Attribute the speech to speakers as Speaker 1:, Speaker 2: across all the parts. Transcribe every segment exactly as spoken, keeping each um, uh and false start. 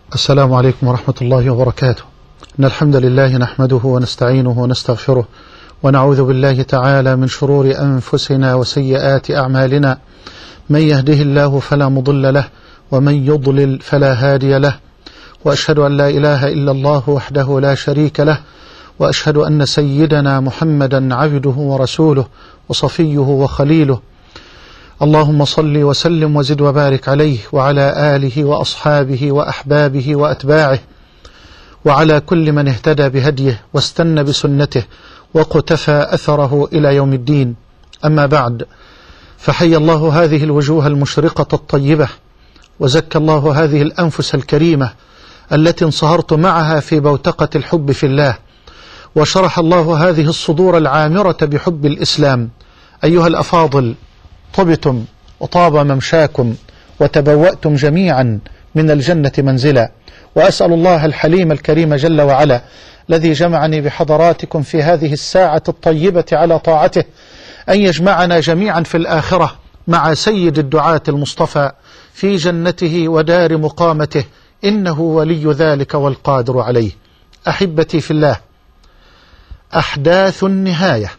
Speaker 1: السلام عليكم ورحمة الله وبركاته. إن الحمد لله نحمده ونستعينه ونستغفره ونعوذ بالله تعالى من شرور أنفسنا وسيئات أعمالنا، من يهده الله فلا مضل له ومن يضلل فلا هادي له، وأشهد أن لا إله إلا الله وحده لا شريك له، وأشهد أن سيدنا محمدا عبده ورسوله وصفيه وخليله. اللهم صل وسلم وزد وبارك عليه وعلى آله وأصحابه وأحبابه وأتباعه وعلى كل من اهتدى بهديه واستنى بسنته وقتفى أثره إلى يوم الدين. أما بعد، فحي الله هذه الوجوه المشرقة الطيبة، وزكى الله هذه الأنفس الكريمة التي انصهرت معها في بوتقة الحب في الله، وشرح الله هذه الصدور العامرة بحب الإسلام. أيها الأفاضل، طبتم وطاب ممشاكم وتبوأتم جميعا من الجنة منزلا، وأسأل الله الحليم الكريم جل وعلا الذي جمعني بحضراتكم في هذه الساعة الطيبة على طاعته أن يجمعنا جميعا في الآخرة مع سيد الدعاة المصطفى في جنته ودار مقامته، إنه ولي ذلك والقادر عليه. أحبتي في الله، أحداث النهاية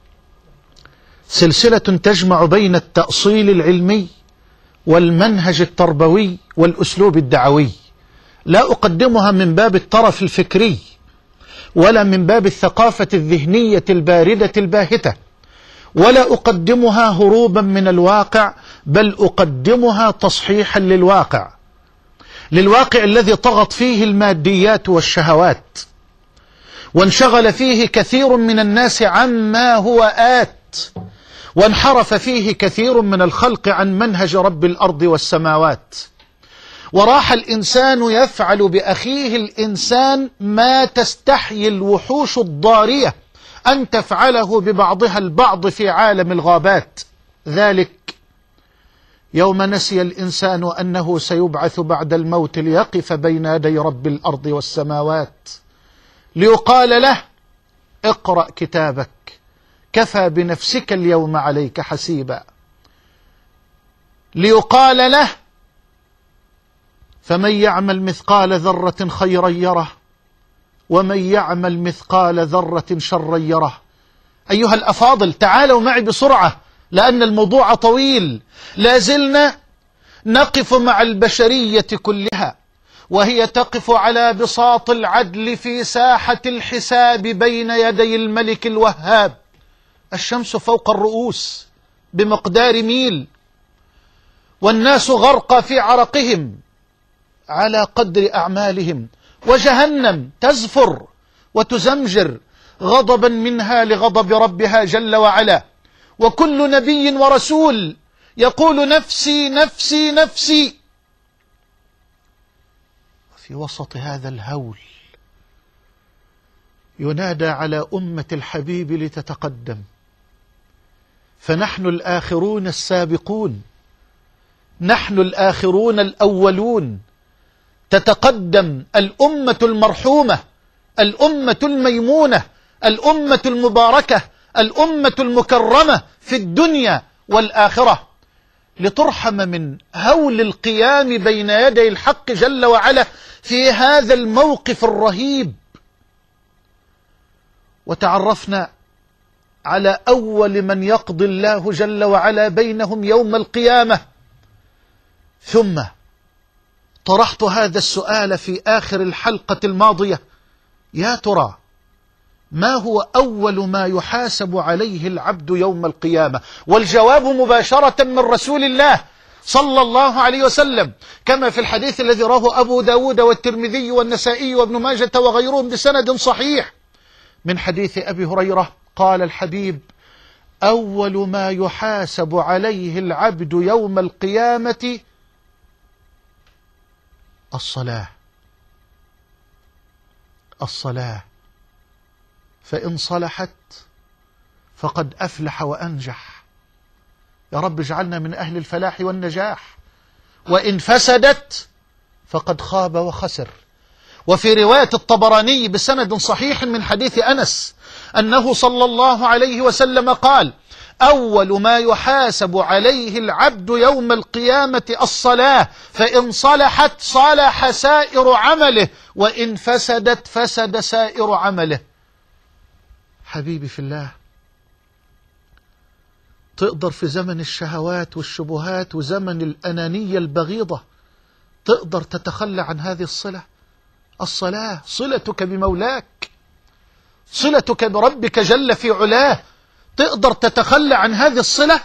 Speaker 1: سلسلة تجمع بين التأصيل العلمي والمنهج التربوي والأسلوب الدعوي، لا أقدمها من باب الطرف الفكري ولا من باب الثقافة الذهنية الباردة الباهتة، ولا أقدمها هروبا من الواقع، بل أقدمها تصحيحا للواقع، للواقع الذي طغت فيه الماديات والشهوات، وانشغل فيه كثير من الناس عما هو آت، وانحرف فيه كثير من الخلق عن منهج رب الأرض والسماوات، وراح الإنسان يفعل بأخيه الإنسان ما تستحيي الوحوش الضارية أن تفعله ببعضها البعض في عالم الغابات. ذلك يوم نسي الإنسان أنه سيبعث بعد الموت ليقف بين يدي رب الأرض والسماوات، ليقال له: اقرأ كتابك كفى بنفسك اليوم عليك حسيبا. ليقال له: فمن يعمل مثقال ذرة خيرا يره ومن يعمل مثقال ذرة شرا يره. أيها الأفاضل، تعالوا معي بسرعة لأن الموضوع طويل. لازلنا نقف مع البشرية كلها وهي تقف على بساط العدل في ساحة الحساب بين يدي الملك الوهاب. الشمس فوق الرؤوس بمقدار ميل، والناس غرقى في عرقهم على قدر أعمالهم، وجهنم تزفر وتزمجر غضبا منها لغضب ربها جل وعلا، وكل نبي ورسول يقول: نفسي نفسي نفسي. في وسط هذا الهول ينادى على أمة الحبيب لتتقدم، فنحن الآخرون السابقون، نحن الآخرون الأولون. تتقدم الأمة المرحومة، الأمة الميمونة، الأمة المباركة، الأمة المكرمة في الدنيا والآخرة، لترحم من هول القيام بين يدي الحق جل وعلا في هذا الموقف الرهيب. وتعرفنا على أول من يقضي الله جل وعلا بينهم يوم القيامة، ثم طرحت هذا السؤال في آخر الحلقة الماضية: يا ترى ما هو أول ما يحاسب عليه العبد يوم القيامة؟ والجواب مباشرة من رسول الله صلى الله عليه وسلم، كما في الحديث الذي رواه أبو داود والترمذي والنسائي وابن ماجة وغيرهم بسند صحيح من حديث أبي هريرة. قال الحبيب: أول ما يحاسب عليه العبد يوم القيامة الصلاة. الصلاة، فإن صلحت فقد أفلح وأنجح. يا رب اجعلنا من أهل الفلاح والنجاح. وإن فسدت فقد خاب وخسر. وفي رواية الطبراني بسند صحيح من حديث أنس أنه صلى الله عليه وسلم قال: أول ما يحاسب عليه العبد يوم القيامة الصلاة، فإن صلحت صلح سائر عمله، وإن فسدت فسد سائر عمله. حبيبي في الله، تقدر في زمن الشهوات والشبهات وزمن الأنانية البغيضة تقدر تتخلى عن هذه الصلة؟ الصلاة صلتك بمولاك، صلتك بربك جل في علاه، تقدر تتخلى عن هذه الصلة؟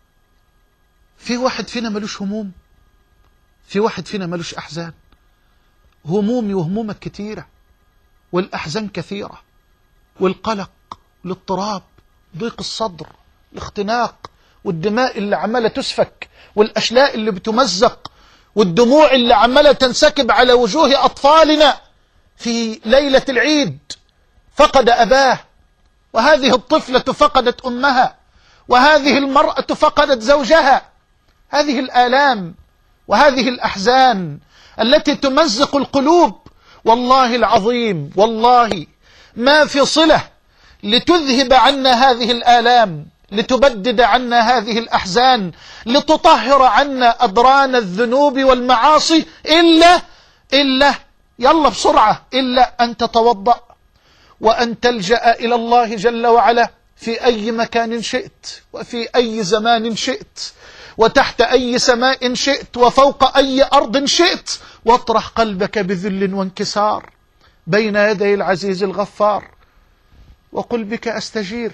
Speaker 1: في واحد فينا ملوش هموم، في واحد فينا ملوش أحزان. همومي وهمومك كتيرة، والأحزان كثيرة، والقلق، الاضطراب، ضيق الصدر، الاختناق، والدماء اللي عمالة تسفك، والأشلاء اللي بتمزق، والدموع اللي عمالة تنسكب على وجوه أطفالنا في ليلة العيد. فقد أباه، وهذه الطفلة فقدت أمها، وهذه المرأة فقدت زوجها. هذه الآلام وهذه الأحزان التي تمزق القلوب، والله العظيم والله ما في صلة لتذهب عنا هذه الآلام، لتبدد عنا هذه الأحزان، لتطهر عنا أدران الذنوب والمعاصي، إلا إلا يلا بسرعة إلا أن تتوضأ وأن تلجأ إلى الله جل وعلا في أي مكان شئت، وفي أي زمان شئت، وتحت أي سماء شئت، وفوق أي أرض شئت، واطرح قلبك بذل وانكسار بين يدي العزيز الغفار، وقل بك أستجير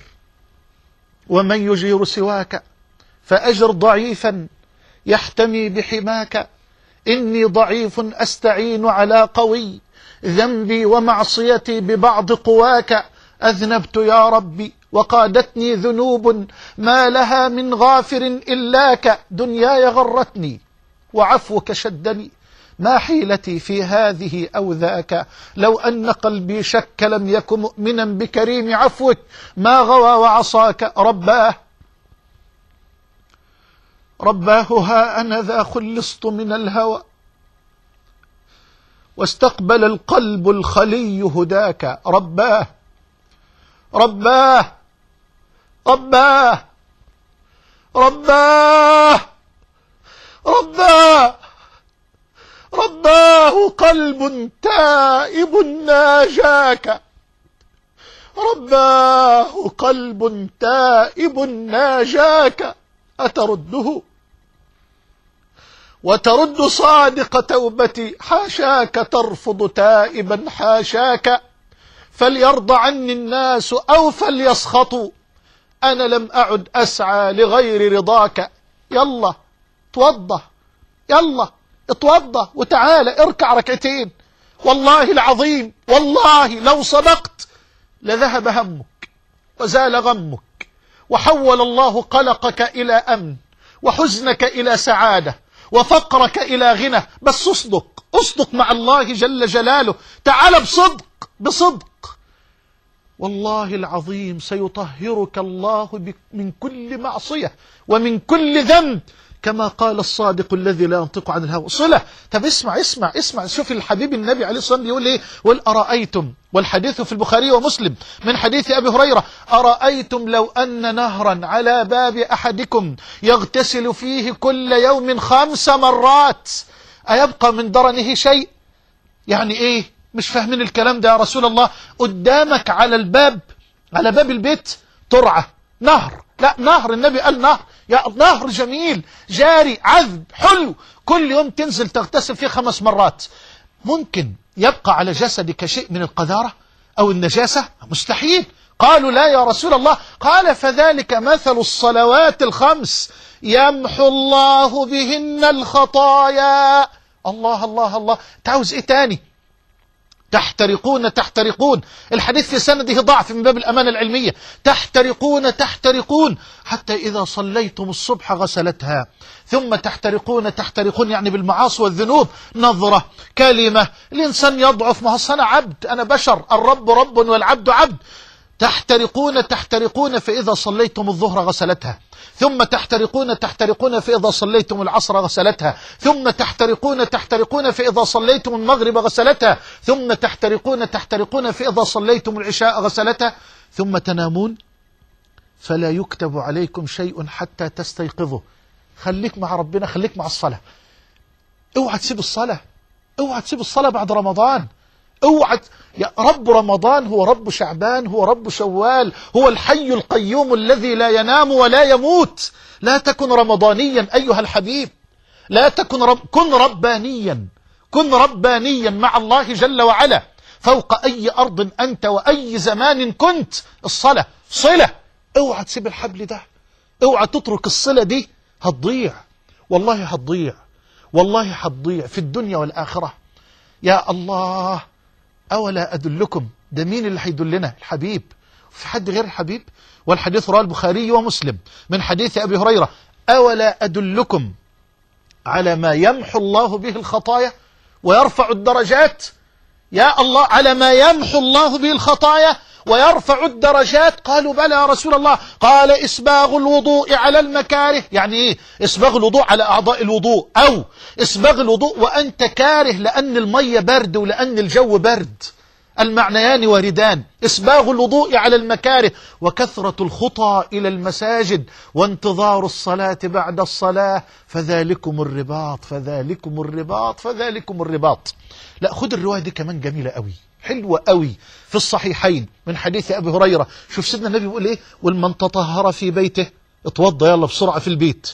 Speaker 1: ومن يجير سواك، فأجر ضعيفا يحتمي بحماك، إني ضعيف أستعين على قوي، ذنبي ومعصيتي ببعض قواك، أذنبت يا ربي وقادتني ذنوب ما لها من غافر إلاك، دنياي غرتني وعفوك شدني، ما حيلتي في هذه أو ذاك، لو أن قلبي شك لم يكن مؤمنا بكريم عفوك، ما غوى وعصاك رباه رباه ها أنا ذا خلصت من الهوى، واستقبل القلب الخلي هداك، رباه رباه رباه رباه رباه رباه قلب تائب ناجاك، رباه قلب تائب ناجاك، أترده وترد صادق توبتي، حاشاك ترفض تائبا حاشاك، فليرضى عني الناس أو فليسخطوا، أنا لم أعد أسعى لغير رضاك. يلا توضى، يلا اتوضى وتعالى اركع ركعتين، والله العظيم والله لو صدقت لذهب همك وزال غمك، وحول الله قلقك إلى أمن، وحزنك إلى سعادة، وفقرك إلى غنى. بس اصدق، اصدق مع الله جل جلاله، تعال بصدق بصدق، والله العظيم سيطهرك الله من كل معصية ومن كل ذنب، كما قال الصادق الذي لا ينطق عن الهوى. صلة. طب اسمع اسمع اسمع، شوف الحبيب النبي عليه الصلاة والسلام بيقول ايه، قل أرأيتم، والحديث في البخاري ومسلم من حديث أبي هريرة، أرأيتم لو أن نهرا على باب أحدكم يغتسل فيه كل يوم خمس مرات أيبقى من درنه شيء؟ يعني ايه؟ مش فاهمين الكلام ده يا رسول الله. قدامك على الباب، على باب البيت ترعة نهر، لا نهر، النبي قال نهر، يا نهر جميل جاري عذب حلو، كل يوم تنزل تغتسل فيه خمس مرات، ممكن يبقى على جسدك شيء من القذارة أو النجاسة؟ مستحيل. قالوا لا يا رسول الله. قال فذلك مثل الصلوات الخمس يمحو الله بهن الخطايا. الله الله الله، تعوز ايه تاني؟ تحترقون تحترقون، الحديث في سنده ضعف من باب الأمانة العلمية، تحترقون تحترقون حتى إذا صليتم الصبح غسلتها، ثم تحترقون تحترقون يعني بالمعاصي والذنوب، نظرة، كلمة، الإنسان يضعف، ما هو أنا عبد، أنا بشر، الرب رب والعبد عبد. تحترقون تحترقون فإذا صليتم الظهر غسلتها، ثم تحترقون تحترقون فإذا صليتم العصر غسلتها، ثم تحترقون تحترقون فإذا صليتم المغرب غسلتها، ثم تحترقون تحترقون فإذا صليتم العشاء غسلتها، ثم تنامون فلا يكتب عليكم شيء حتى تستيقظوا. خليك مع ربنا، خليك مع الصلاة. اوعى تسيب الصلاة، اوعى تسيب الصلاة بعد رمضان. اوعى ت... يا رب رمضان هو رب شعبان، هو رب شوال، هو الحي القيوم الذي لا ينام ولا يموت. لا تكن رمضانيا أيها الحبيب، لا تكن رب... كن ربانيا، كن ربانيا مع الله جل وعلا فوق أي أرض أنت وأي زمان كنت. الصلاة صلة، اوعى تسيب الحبل ده، اوعى تترك الصلة دي، هتضيع والله، هتضيع والله، هتضيع في الدنيا والآخرة. يا الله، أولا أدلكم، ده مين اللي هيدلنا؟ الحبيب. في حد غير الحبيب؟ والحديث رواه البخاري ومسلم من حديث أبي هريرة: أولا أدلكم على ما يمحو الله به الخطايا ويرفع الدرجات؟ يا الله، على ما يمحو الله به الخطايا ويرفع الدرجات. قالوا بلى يا رسول الله. قال: إسباغ الوضوء على المكاره. يعني إيه إسباغ الوضوء على أعضاء الوضوء، أو إسباغ الوضوء وأنت كاره لأن المية برد ولأن الجو برد، المعنيان واردان. إسباغ الوضوء على المكاره، وكثرة الخطى إلى المساجد، وانتظار الصلاة بعد الصلاة، فذلكم الرباط فذلكم الرباط فذلكم الرباط. لا، خد الرواية دي كمان جميلة قوي، حلوة قوي، في الصحيحين من حديث أبي هريرة. شوف سيدنا النبي بيقول إيه: والمن تطهر في بيته، اتوضى يلا بسرعة في البيت،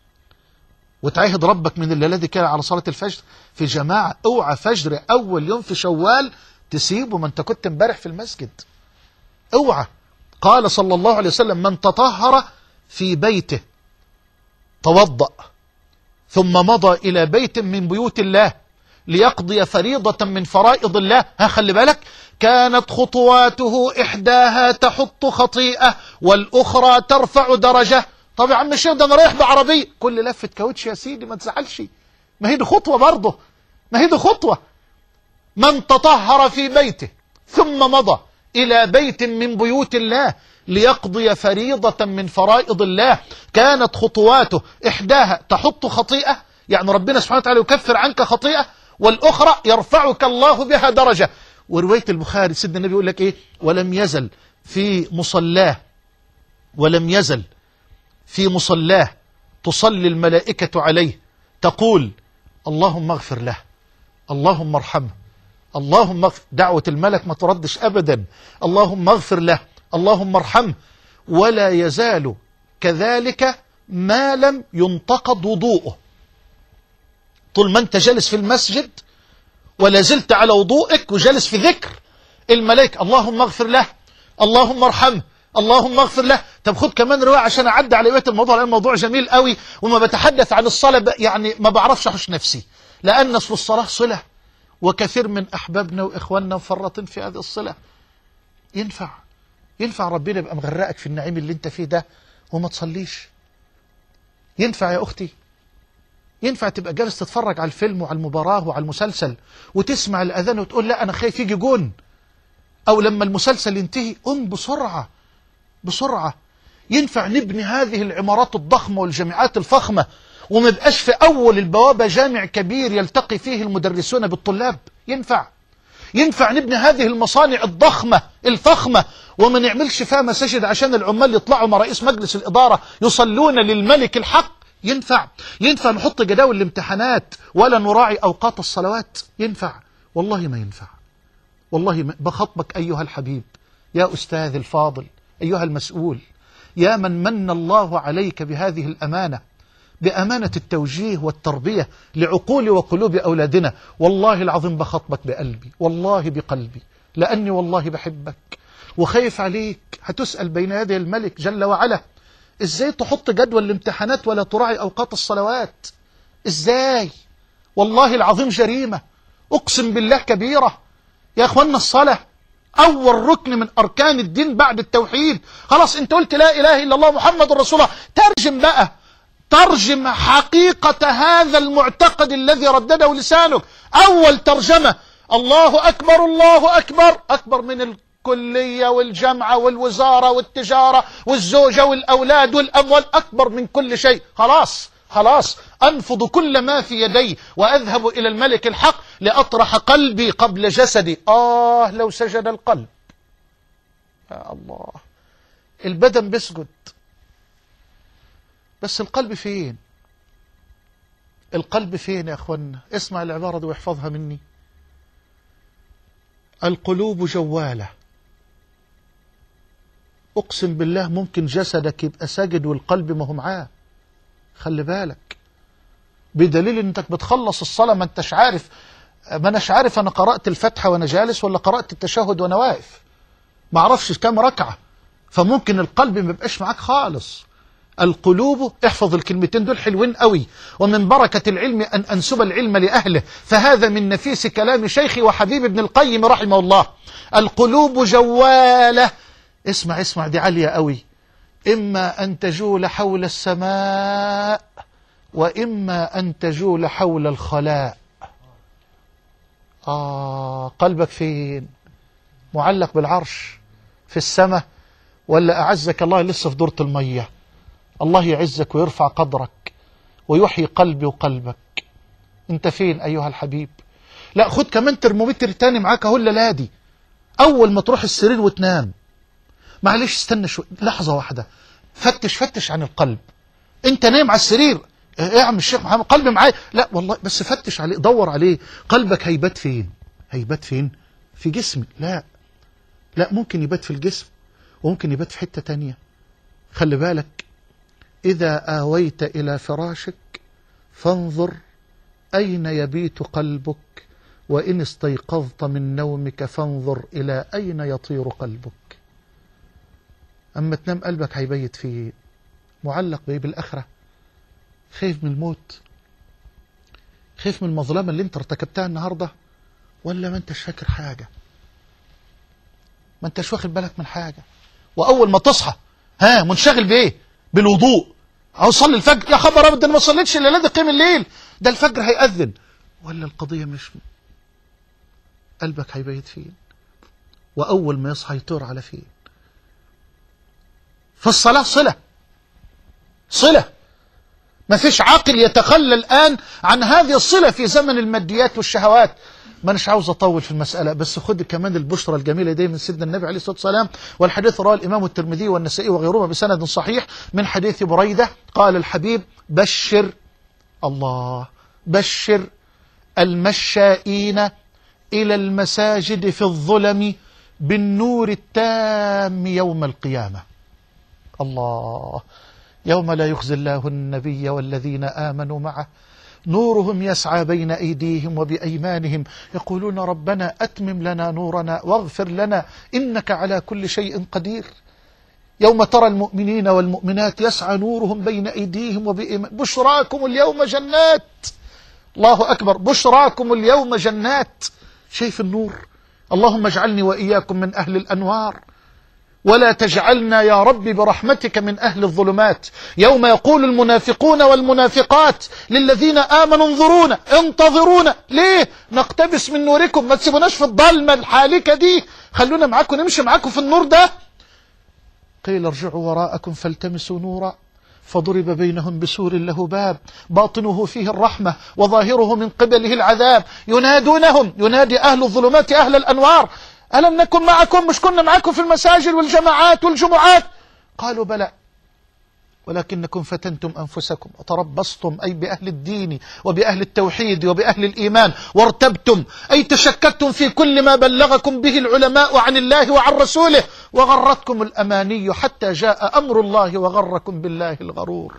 Speaker 1: وتعهد ربك من الليلة دي كده على صلاة الفجر في جماعة. اوعى فجر أول يوم في شوال تسيبه، ما انت كنت امبارح في المسجد، اوعى. قال صلى الله عليه وسلم: من تطهر في بيته، توضأ ثم مضى إلى بيت من بيوت الله ليقضي فريضة من فرائض الله، ها خلي بالك، كانت خطواته إحداها تحط خطيئة والأخرى ترفع درجة. طب يا عم الشيخ ده أنا رايح بعربية، كل لفة كاوتش يا سيدي ما تزعلش، ما هي دي خطوة برضه، ما هي دي خطوة. من تطهر في بيته ثم مضى إلى بيت من بيوت الله ليقضي فريضة من فرائض الله، كانت خطواته إحداها تحط خطيئة، يعني ربنا سبحانه وتعالى يكفر عنك خطيئة، والأخرى يرفعك الله بها درجة. ورواية البخاري سيدنا النبي يقول لك إيه: ولم يزل في مصلاه، ولم يزل في مصلاه تصلي الملائكة عليه تقول: اللهم اغفر له، اللهم ارحمه، اللهم اغفر. دعوة الملك ما تردش أبدا، اللهم اغفر له، اللهم ارحمه. ولا يزال كذلك ما لم ينتقض وضوءه. طول ما انت جالس في المسجد ولا زلت على وضوءك وجالس في ذكر الملائكة: اللهم اغفر له، اللهم ارحمه، اللهم اغفر له. طب خد كمان رواية عشان أعدي على بيت الموضوع، لأن الموضوع جميل قوي، وما بتحدث عن الصلاة يعني ما بعرفش أحش نفسي، لأن في الصلاة صلة، وكثير من أحبابنا وإخواننا مفرطين في هذه الصلة. ينفع ينفع ربنا يبقى مغرقك في النعيم اللي انت فيه ده وما تصليش؟ ينفع يا أختي؟ ينفع تبقى جالس تتفرج على الفيلم وعلى المباراة وعلى المسلسل وتسمع الأذان وتقول لا أنا خايف يجي جون، أو لما المسلسل ينتهي قم بسرعة بسرعة؟ ينفع نبني هذه العمارات الضخمة والجامعات الفخمة وما يبقاش في أول البوابة جامع كبير يلتقي فيه المدرسون بالطلاب؟ ينفع ينفع نبني هذه المصانع الضخمة الفخمة وما نعملش فيها مساجد عشان العمال يطلعوا مع رئيس مجلس الإدارة يصلون للملك الحق؟ ينفع ينفع نحط جداول الامتحانات ولا نراعي أوقات الصلوات؟ ينفع؟ والله ما ينفع، والله ما. بخطبك أيها الحبيب، يا أستاذ الفاضل، أيها المسؤول، يا من من الله عليك بهذه الأمانة، بأمانة التوجيه والتربية لعقول وقلوب أولادنا. والله العظيم بخطبك بقلبي، والله بقلبي، لأني والله بحبك وخايف عليك. هتسأل بين يدي الملك جل وعلا: إزاي تحط جدول الامتحانات ولا تراعي أوقات الصلوات؟ إزاي؟ والله العظيم جريمة، أقسم بالله كبيرة. يا أخوانا الصلاة أول ركن من أركان الدين بعد التوحيد. خلاص أنت قلت لا إله إلا الله محمد رسول الله، ترجم بقى، ترجم حقيقة هذا المعتقد الذي ردده لسانك. أول ترجمة: الله أكبر، الله أكبر، أكبر من الكلية والجامعة والوزارة والتجارة والزوجة والأولاد والأموال، أكبر من كل شيء. خلاص خلاص أنفض كل ما في يدي وأذهب إلى الملك الحق لأطرح قلبي قبل جسدي. آه لو سجد القلب، يا الله البدن بيسجد، بس القلب فين؟ القلب فين يا أخوانا؟ اسمع العبارة دي واحفظها مني. القلوب جوالة. أقسم بالله ممكن جسدك يبقى ساجد والقلب ما هو معاه، خلي بالك، بدليل انك بتخلص الصلاة ما انتش عارف، ما اناش عارف انا قرأت الفاتحة وانا جالس ولا قرأت التشهد وانا واقف، ما اعرفش كام ركعة، فممكن القلب ما يبقاش معاك خالص. القلوب، احفظ الكلمتين دول حلوين قوي. ومن بركة العلم أن أنسب العلم لأهله، فهذا من نفيس كلام شيخي وحبيب ابن القيم رحمه الله. القلوب جوالة. اسمع اسمع دي عالية قوي. إما أن تجول حول السماء وإما أن تجول حول الخلاء. آه قلبك فين؟ معلق بالعرش في السماء ولا أعزك الله لسه في دورة المية؟ الله يعزك ويرفع قدرك ويحيي قلبي وقلبك. انت فين أيها الحبيب؟ لا خد كمان ترمومتر تاني معاك اهو الليلة دي. أول ما تروح السرير وتنام، معلش استنى شوي لحظة واحدة، فتش فتش عن القلب. انت نايم على السرير، ايه يا عم الشيخ محمد قلبي معايا؟ لا والله، بس فتش عليه، دور عليه. قلبك هيبات فين؟ هيبات فين؟ في جسمي؟ لا لا، ممكن يبات في الجسم وممكن يبات في حتة تانية. خلي بالك، إذا آويت إلى فراشك فانظر أين يبيت قلبك، وإن استيقظت من نومك فانظر إلى أين يطير قلبك. أما تنام قلبك هيبيت فيه معلق بيه بالآخرة. خايف من الموت؟ خايف من المظلمة اللي انت ارتكبتها النهاردة؟ ولا ما انتش فاكر حاجة؟ ما انتش واخد بالك من حاجة؟ وأول ما تصحى ها منشغل بإيه؟ بالوضوء، أو صلي الفجر، يا خبر أبدا ما صليتش الليلة دي قيم الليل، ده الفجر هيأذن. ولا القضية مش قلبك هيبيت فين؟ وأول ما يصحى يطير على فين؟ فالصلاة صلة صلة. ما فيش عاقل يتخلى الآن عن هذه الصلة في زمن الماديات والشهوات. ما نش عاوز أطول في المسألة، بس خد كمان البشرى الجميلة دي من سيدنا النبي عليه الصلاة والسلام. والحديث رواه الإمام الترمذي والنسائي وغيرهما بسند صحيح من حديث بريدة قال الحبيب: بشر الله بشر المشائين إلى المساجد في الظلم بالنور التام يوم القيامة. الله، يوم لا يخزي الله النبي والذين آمنوا معه نورهم يسعى بين أيديهم وبأيمانهم يقولون ربنا أتمم لنا نورنا واغفر لنا إنك على كل شيء قدير. يوم ترى المؤمنين والمؤمنات يسعى نورهم بين أيديهم وبأيمانهم بشراكم اليوم جنات. الله أكبر، بشراكم اليوم جنات. شايف النور؟ اللهم اجعلني وإياكم من أهل الأنوار، ولا تجعلنا يا رب برحمتك من أهل الظلمات. يوم يقول المنافقون والمنافقات للذين آمنوا انظرونا انتظرونا، ليه؟ نقتبس من نوركم. ما تسيبوناش في الضلمة الحالكة دي، خلونا معاكم نمشي معاكم في النور ده. قيل ارجعوا وراءكم فالتمسوا نورا فضرب بينهم بسور له باب باطنه فيه الرحمة وظاهره من قبله العذاب ينادونهم، ينادي أهل الظلمات أهل الأنوار: ألم نكن معكم؟ مش كنا معكم في المساجد والجماعات والجمعات؟ قالوا بلى ولكنكم فتنتم أنفسكم وتربصتم، أي بأهل الدين وبأهل التوحيد وبأهل الإيمان، وارتبتم أي تشككتم في كل ما بلغكم به العلماء عن الله وعن رسوله، وغرتكم الأماني حتى جاء أمر الله وغركم بالله الغرور.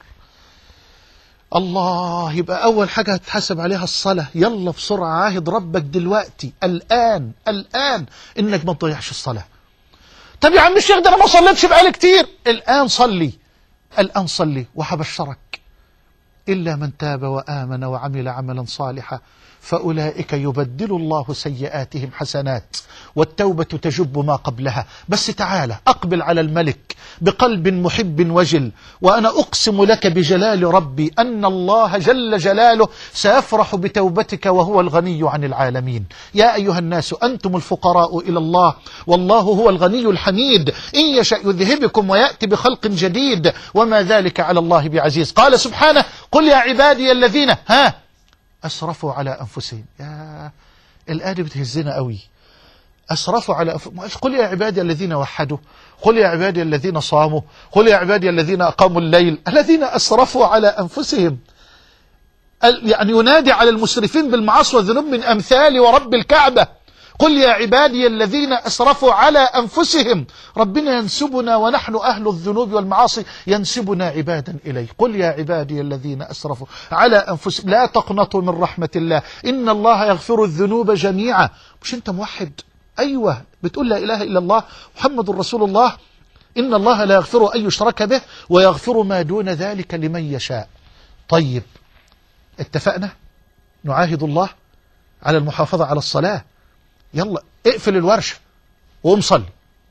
Speaker 1: الله، يبقى أول حاجة هتحسب عليها الصلاة. يلا بسرعة عاهد ربك دلوقتي الآن الآن إنك ما تضيعش الصلاة. طب يا عم الشيخ ده أنا ما صليتش بقالي كتير. الآن صلي، الآن صلي، وحبشرك إلا من تاب وآمن وعمل عملا صالحا فأولئك يبدل الله سيئاتهم حسنات والتوبة تجب ما قبلها. بس تعالى أقبل على الملك بقلب محب وجل، وأنا أقسم لك بجلال ربي أن الله جل جلاله سيفرح بتوبتك وهو الغني عن العالمين. يا أيها الناس أنتم الفقراء إلى الله والله هو الغني الحميد، إن يشأ يذهبكم ويأتي بخلق جديد وما ذلك على الله بعزيز. قال سبحانه: قل يا عبادي الذين ها أسرفوا على أنفسهم. يا الآية بتهزنا قوي. أسرفوا على أنفسهم. قل يا عبادي الذين وحدوا، قل يا عبادي الذين صاموا، قل يا عبادي الذين أقاموا الليل، الذين أسرفوا على أنفسهم. يعني ينادي على المسرفين بالمعاصي والذنوب من أمثال ورب الكعبة. قل يا عبادي الذين أسرفوا على أنفسهم. ربنا ينسبنا ونحن أهل الذنوب والمعاصي ينسبنا عبادا إليه. قل يا عبادي الذين أسرفوا على أنفسهم لا تقنطوا من رحمة الله إن الله يغفر الذنوب جميعا. مش أنت موحد؟ أيوة، بتقول لا إله إلا الله محمد رسول الله. إن الله لا يغفر أن يشرك به ويغفر ما دون ذلك لمن يشاء. طيب اتفقنا نعاهد الله على المحافظة على الصلاة. يلا اقفل الورشة وقوم صلي،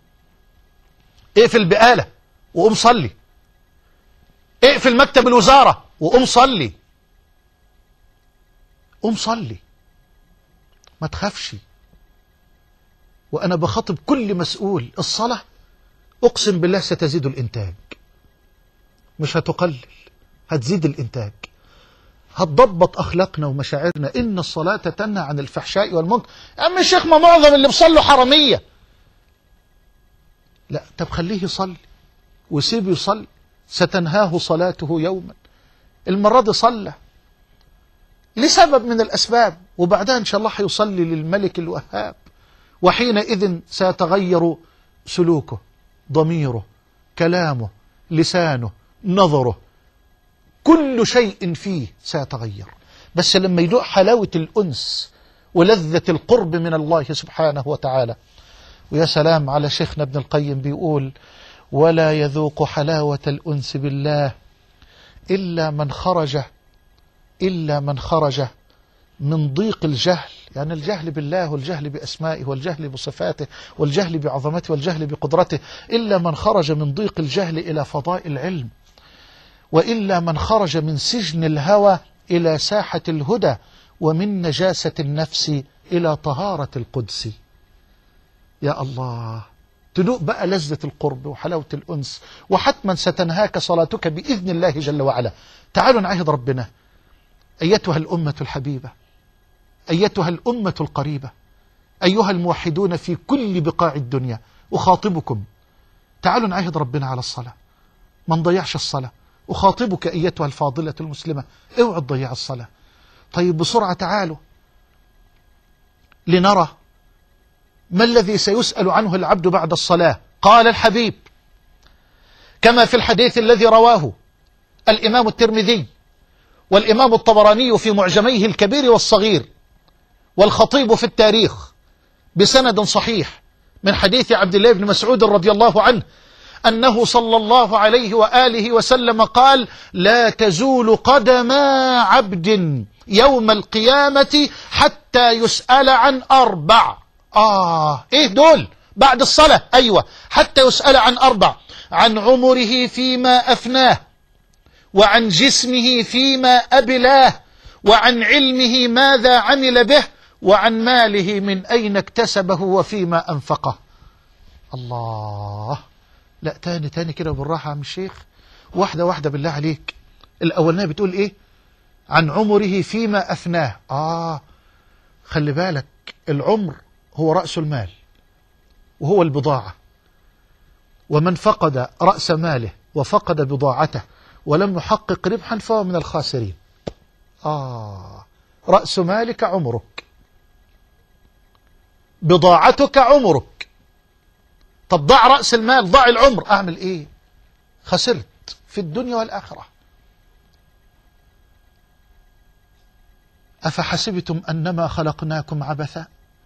Speaker 1: اقفل بقالة وقوم صلي، اقفل مكتب الوزارة وقوم صلي، قوم صلي، ما تخافش. وأنا بخاطب كل مسؤول، الصلاة أقسم بالله ستزيد الإنتاج، مش هتقلل، هتزيد الإنتاج، هتضبط أخلاقنا ومشاعرنا. إن الصلاة تنهى عن الفحشاء والمنكر. يا عم الشيخ ما معظم اللي بيصلوا حرامية. لا، طب خليه يصلي وسيبه يصلي، ستنهاه صلاته يوما. المرة دي صلى لسبب من الأسباب، وبعدها إن شاء الله هيصلي للملك الوهاب، وحينئذ سيتغير سلوكه، ضميره، كلامه، لسانه، نظره، كل شيء فيه سيتغير. بس لما يدوق حلاوة الأنس ولذة القرب من الله سبحانه وتعالى. ويا سلام على شيخنا ابن القيم بيقول: ولا يذوق حلاوة الأنس بالله إلا من خرج إلا من خرج من ضيق الجهل، يعني الجهل بالله والجهل بأسمائه والجهل بصفاته والجهل بعظمته والجهل بقدرته، إلا من خرج من ضيق الجهل إلى فضاء العلم، وإلا من خرج من سجن الهوى إلى ساحة الهدى، ومن نجاسة النفس إلى طهارة القدس. يا الله، تدوق بقى لذة القرب وحلاوة الأنس، وحتما ستنهاك صلاتك بإذن الله جل وعلا. تعالوا نعهد ربنا. أيتها الأمة الحبيبة، أيتها الأمة القريبة، أيها الموحدون في كل بقاع الدنيا، أخاطبكم، تعالوا نعهد ربنا على الصلاة، ما نضيعش الصلاة. أخاطبك أيتها الفاضلة المسلمة، اوعوا تضيع الصلاة. طيب بسرعة تعالوا لنرى ما الذي سيسأل عنه العبد بعد الصلاة. قال الحبيب كما في الحديث الذي رواه الإمام الترمذي والإمام الطبراني في معجميه الكبير والصغير، والخطيب في التاريخ، بسند صحيح من حديث عبد الله بن مسعود رضي الله عنه أنه صلى الله عليه وآله وسلم قال: لا تزول قدم عبد يوم القيامة حتى يسأل عن أربع. آه إيه دول؟ بعد الصلاة، أيوة، حتى يسأل عن أربع: عن عمره فيما أفناه، وعن جسمه فيما أبلاه، وعن علمه ماذا عمل به، وعن ماله من أين اكتسبه وفيما أنفقه. الله، لا تاني تاني كده بالراحة يا عم الشيخ، واحدة واحدة بالله عليك. الأولانية بتقول إيه؟ عن عمره فيما أفناه. آه خلي بالك، العمر هو رأس المال وهو البضاعة، ومن فقد رأس ماله وفقد بضاعته ولم يحقق ربحا فهو من الخاسرين. آه رأس مالك عمرك، بضاعتك عمرك. طب ضاع رأس المال، ضاع العمر، أعمل إيه؟ خسرت في الدنيا والآخرة. أفحسبتم أنما خلقناكم عبثا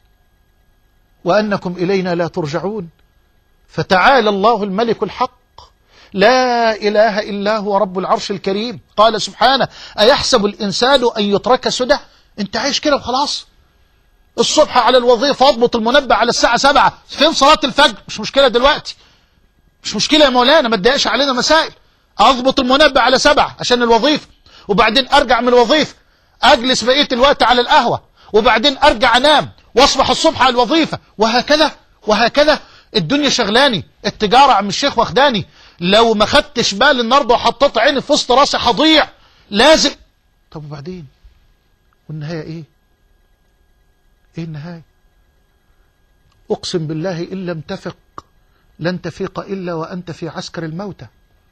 Speaker 1: وأنكم إلينا لا ترجعون. فتعالى الله الملك الحق لا إله إلا هو رب العرش الكريم. قال سبحانه: أيحسب الإنسان أن يترك سدى؟ أنت عايش كده وخلاص، الصبح على الوظيفة أضبط المنبه على الساعة سبعة، فين صلاة الفجر؟ مش مشكلة دلوقتي، مش مشكلة يا مولانا، ما تضايقش علينا مسائل. أضبط المنبه على سبعة عشان الوظيفة، وبعدين أرجع من الوظيفة أجلس بقية الوقت على القهوة، وبعدين أرجع أنام وأصبح الصبح على الوظيفة، وهكذا وهكذا. الدنيا شغلاني، التجارة عم الشيخ واخداني، لو ما خدتش بالي النهارده وحطيت عيني في وسط راسي هضيع، لازم. طب وبعدين؟ والنهاية إيه؟ إيه النهاية؟ أقسم بالله إن لم تفق لن تفيق إلا وأنت في عسكر الموتى.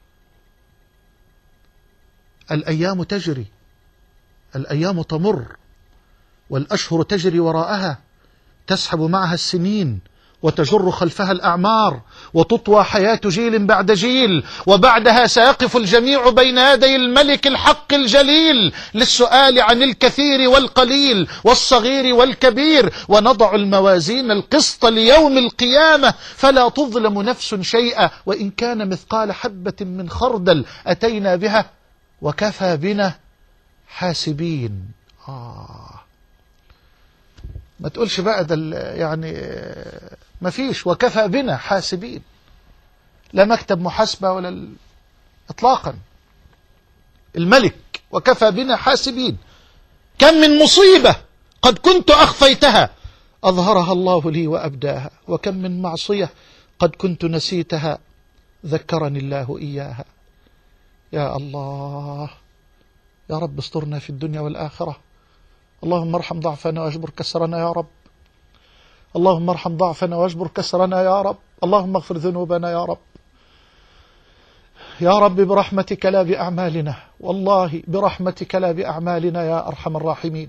Speaker 1: الأيام تجري، الأيام تمر، والأشهر تجري وراءها، تسحب معها السنين وتجر خلفها الأعمار، وتطوى حياة جيل بعد جيل، وبعدها سيقف الجميع بين يدي الملك الحق الجليل للسؤال عن الكثير والقليل والصغير والكبير، ونضع الموازين القسط ليوم القيامة فلا تظلم نفس شيئا وإن كان مثقال حبة من خردل أتينا بها وكفى بنا حاسبين. آه ما تقولش بقى ده يعني ما فيش وكفى بنا حاسبين، لا مكتب محاسبة ولا ال... اطلاقا، الملك وكفى بنا حاسبين. كم من مصيبة قد كنت أخفيتها أظهرها الله لي وأبداها، وكم من معصية قد كنت نسيتها ذكرني الله إياها. يا الله يا رب استرنا في الدنيا والآخرة. اللهم ارحم ضعفنا واجبر كسرنا يا رب. اللهم ارحم ضعفنا واجبر كسرنا يا رب. اللهم اغفر ذنوبنا يا رب. يا رب برحمتك لا بأعمالنا، والله برحمتك لا بأعمالنا يا أرحم الراحمين.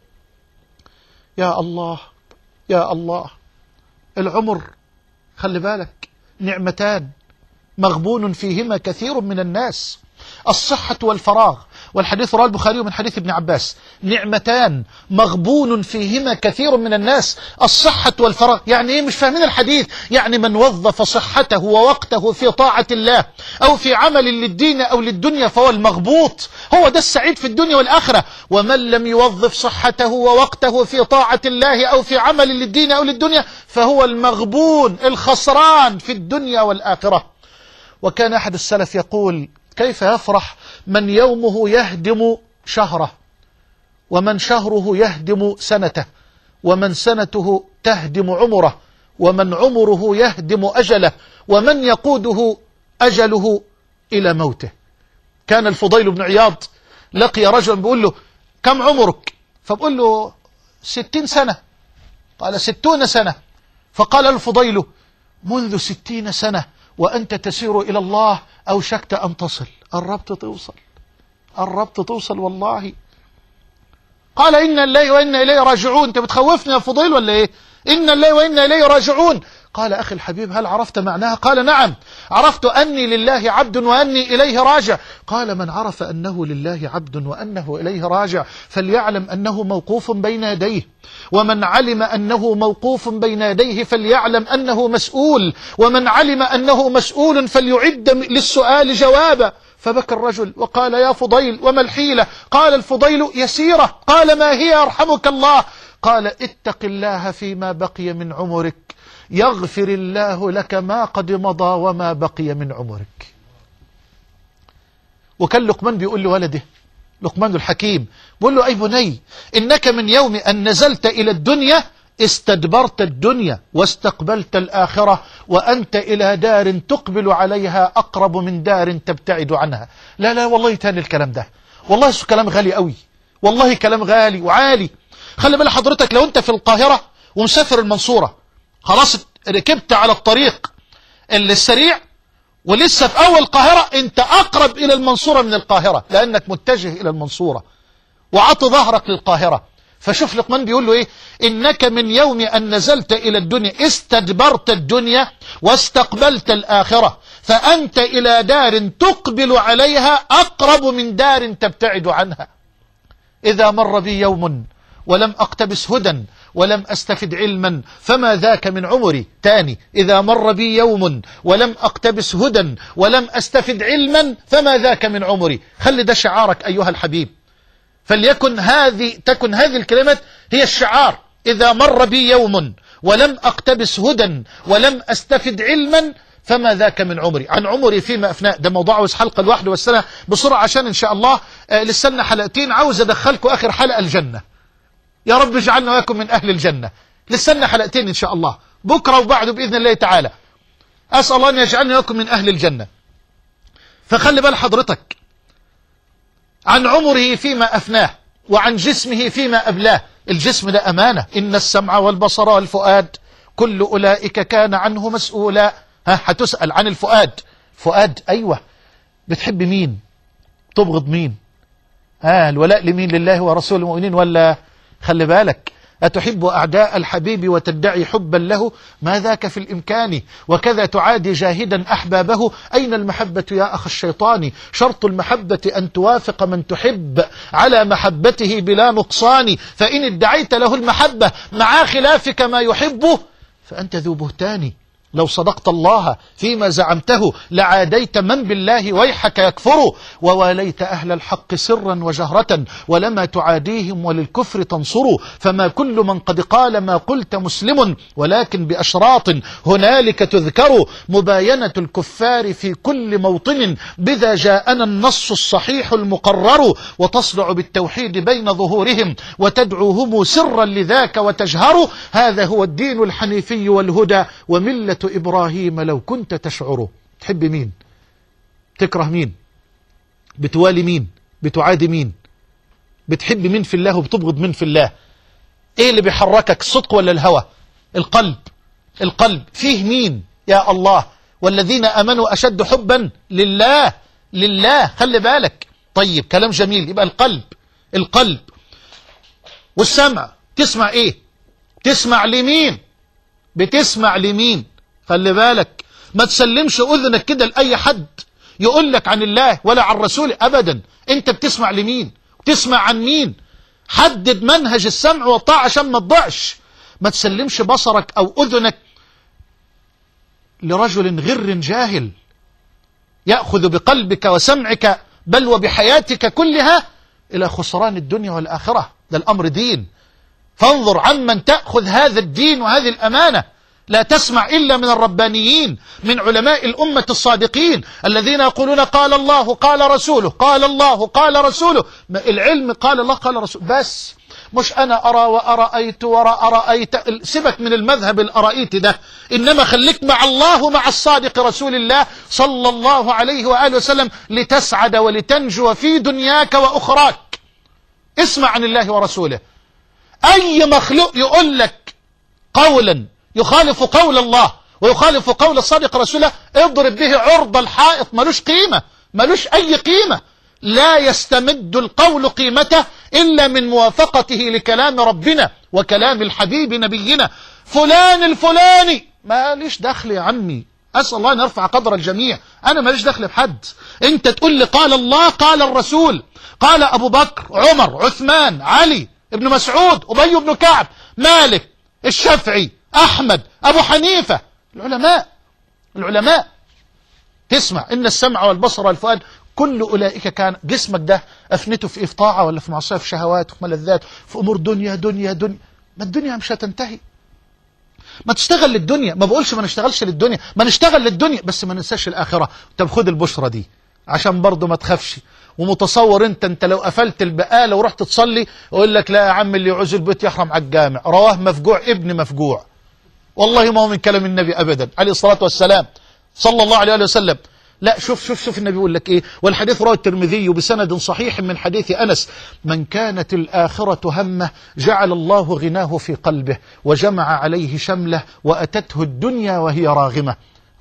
Speaker 1: يا الله يا الله. العمر خلي بالك نعمتان مغبون فيهما كثير من الناس، الصحة والفراغ، والحديث رواه البخاري من حديث ابن عباس، نعمتان مغبون فيهما كثير من الناس، الصحة والفراغ. يعني ايه؟ مش فاهمين الحديث. يعني من وظف صحته ووقته في طاعة الله أو في عمل للدين أو للدنيا فهو المغبوط، هو ده السعيد في الدنيا والآخرة. ومن لم يوظف صحته ووقته في طاعة الله أو في عمل للدين أو للدنيا فهو المغبون الخسران في الدنيا والآخرة. وكان أحد السلف يقول: كيف يفرح من يومه يهدم شهره، ومن شهره يهدم سنته، ومن سنته تهدم عمره، ومن عمره يهدم أجله، ومن يقوده أجله إلى موته. كان الفضيل بن عياض لقي رجلا بيقول له: كم عمرك؟ فبقول له: ستين سنة. قال: ستون سنة. فقال الفضيل: منذ ستين سنة وأنت تسير إلى الله أوشكت أن تصل. قربت توصل، قربت توصل والله. قال: إنا لله وإنا إليه راجعون. أنت بتخوفنا يا فضيل ولا إيه؟ إنا لله وإنا إليه راجعون. قال: أخي الحبيب هل عرفت معناها؟ قال: نعم، عرفت أني لله عبد وأني إليه راجع. قال: من عرف أنه لله عبد وأنه إليه راجع فليعلم أنه موقوف بين يديه، ومن علم أنه موقوف بين يديه فليعلم أنه مسؤول، ومن علم أنه مسؤول فليعد للسؤال جوابا. فبكى الرجل وقال: يا فضيل وما الحيلة؟ قال الفضيل: يسيرة. قال: ما هي يرحمك الله؟ قال: اتق الله فيما بقي من عمرك يغفر الله لك ما قد مضى وما بقي من عمرك. وكان لقمان بيقول لولده، لقمان الحكيم، بيقول له: أي بني إنك من يوم أن نزلت إلى الدنيا استدبرت الدنيا واستقبلت الآخرة، وأنت إلى دار تقبل عليها أقرب من دار تبتعد عنها. لا لا والله تاني الكلام ده، والله كلام غالي قوي، والله كلام غالي وعالي. خلي بالك حضرتك، لو أنت في القاهرة ومسافر المنصورة، خلاص ركبت على الطريق السريع ولسه في أول القاهرة، أنت أقرب إلى المنصورة من القاهرة لأنك متجه إلى المنصورة وعط ظهرك للقاهرة. فشوف لقمان بيقول له إيه: إنك من يوم أن نزلت إلى الدنيا استدبرت الدنيا واستقبلت الآخرة، فأنت إلى دار تقبل عليها أقرب من دار تبتعد عنها. إذا مر بي يوم ولم أقتبس هدى ولم أستفد علما فما ذاك من عمري. تاني: إذا مر بي يوم ولم أقتبس هدى ولم أستفد علما فما ذاك من عمري. خلي ده شعارك أيها الحبيب، فليكن هذه تكن هذه الكلمات هي الشعار. إذا مر بي يوم ولم أقتبس هدى ولم أستفد علما فما ذاك من عمري. عن عمري فيما أفناه، ده موضوع عاوز حلقة لوحده والسنة بسرعة عشان إن شاء الله آه لسنا حلقتين. عاوز أدخلكم آخر حلقة الجنة، يا رب اجعلنا وياكم من أهل الجنة. لسنا حلقتين إن شاء الله، بكرة وبعده بإذن الله تعالى. أسأل الله أن يجعلنا وياكم من أهل الجنة. فخلي بال حضرتك، عن عمره فيما أفناه وعن جسمه فيما أبلاه. الجسم ده أمانة، إن السمع والبصر والفؤاد كل أولئك كان عنه مسؤولا. ها هتسأل عن الفؤاد. فؤاد أيوة، بتحب مين؟ تبغض مين؟ ها الولاء لمين؟ لله ورسوله المؤمنين ولا؟ خلي بالك، أتحب أعداء الحبيب وتدعي حبا له؟ ما ذاك في الإمكان، وكذا تعادي جاهدا أحبابه. أين المحبة يا أخ الشيطان؟ شرط المحبة أن توافق من تحب على محبته بلا نقصان، فإن ادعيت له المحبة مع خلافك ما يحبه فأنت ذو بهتان. لو صدقت الله فيما زعمته لعاديت من بالله ويحك يكفر، وواليت أهل الحق سرا وجهرة ولما تعاديهم وللكفر تنصر. فما كل من قد قال ما قلت مسلم، ولكن بأشراط هنالك تذكر. مباينة الكفار في كل موطن بذا جاءنا النص الصحيح المقرر، وتصدع بالتوحيد بين ظهورهم وتدعوهم سرا لذاك وتجهر. هذا هو الدين الحنيفي والهدى وملة إبراهيم لو كنت تشعره. تحب مين؟ تكره مين؟ بتوالي مين؟ بتعادي مين؟ بتحب مين في الله وبتبغض مين في الله؟ ايه اللي بيحركك، الصدق ولا الهوى؟ القلب. القلب فيه مين؟ يا الله، والذين آمنوا أشد حبا لله. لله، خلي بالك. طيب كلام جميل. يبقى القلب. القلب والسمع. تسمع ايه؟ تسمع لمين؟ بتسمع لمين؟ خلي بالك، ما تسلمش أذنك كده لأي حد يقول لك عن الله ولا عن رسوله أبدا. أنت بتسمع لمين؟ بتسمع عن مين؟ حدد منهج السمع والطاعة عشان ما تضيعش. ما تسلمش بصرك أو أذنك لرجل غر جاهل يأخذ بقلبك وسمعك بل وبحياتك كلها إلى خسران الدنيا والآخرة. ده الأمر دين، فانظر عمن تأخذ هذا الدين وهذه الأمانة. لا تسمع إلا من الربانيين، من علماء الأمة الصادقين الذين يقولون قال الله قال رسوله، قال الله قال رسوله. العلم قال الله قال رسوله بس، مش أنا أرى وأرأيت ورأيت. سيبك من المذهب الأرأيت ده، إنما خليك مع الله ومع الصادق رسول الله صلى الله عليه وآله وسلم لتسعد ولتنجو في دنياك وأخراك. اسمع عن الله ورسوله. أي مخلوق يقول لك قولا يخالف قول الله ويخالف قول الصادق رسوله اضرب به عرض الحائط. ملوش قيمة، ملوش أي قيمة. لا يستمد القول قيمته إلا من موافقته لكلام ربنا وكلام الحبيب نبينا. فلان الفلاني ماليش دخل يا عمي، أسأل الله أن يرفع قدر الجميع. أنا ماليش دخل بحد. أنت تقول لي قال الله قال الرسول، قال أبو بكر عمر عثمان علي ابن مسعود أبي بن كعب مالك الشافعي أحمد أبو حنيفة. العلماء العلماء تسمع. إن السمع والبصر والفؤاد كل أولئك كان. جسمك ده أفنته في إفطاعة ولا في معصية، في شهوات وفي ملذات، في أمور دنيا دنيا دنيا. ما الدنيا مش هتنتهي. ما تشتغل للدنيا، ما بقولش ما نشتغلش للدنيا، ما نشتغل للدنيا بس ما ننساش الآخرة. طب خد البشرة دي عشان برضو ما تخافش. ومتصور انت انت لو قفلت البقالة ورحت تصلي يقول لك لا يا عم اللي يعوز البيت يحرم على الجامع. رواه مفجوع ابن مفجوع، والله ما هو من كلام النبي أبدا عليه الصلاة والسلام صلى الله عليه وسلم. لا، شوف شوف شوف النبي يقول لك ايه. والحديث رواه الترمذي بسند صحيح من حديث أنس: من كانت الآخرة همه جعل الله غناه في قلبه وجمع عليه شمله وأتته الدنيا وهي راغمة.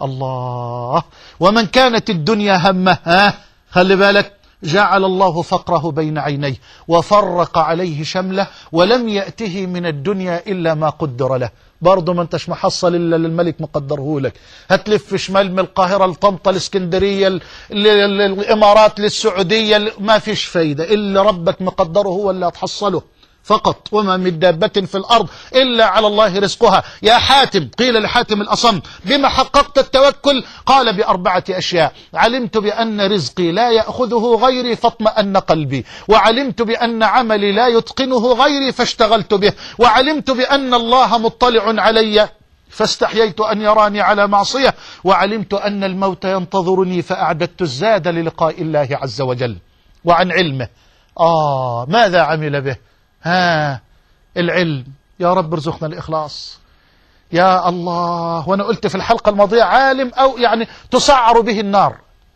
Speaker 1: الله. ومن كانت الدنيا همه، ها خلي بالك، جعل الله فقره بين عينيه وفرق عليه شمله ولم يأته من الدنيا إلا ما قدر له. برضه ما انتش محصل إلا للملك مقدره لك. هتلف شمال من القاهرة لطنطا الاسكندرية الإمارات للسعودية، ما فيش فايدة. إلا ربك مقدره هو اللي هتحصله فقط. وما من دابة في الأرض إلا على الله رزقها. يا حاتم، قيل لحاتم الأصم: بما حققت التوكل؟ قال: بأربعة أشياء: علمت بأن رزقي لا يأخذه غيري فاطمأن قلبي، وعلمت بأن عملي لا يتقنه غيري فاشتغلت به، وعلمت بأن الله مطلع علي فاستحييت أن يراني على معصية، وعلمت أن الموت ينتظرني فأعددت الزاد للقاء الله عز وجل. وعن علمه، آه ماذا عمل به؟ ها العلم. يا رب ارزقنا الإخلاص يا الله. وأنا قلت في الحلقة الماضية: عالم أو يعني تسعر به النار،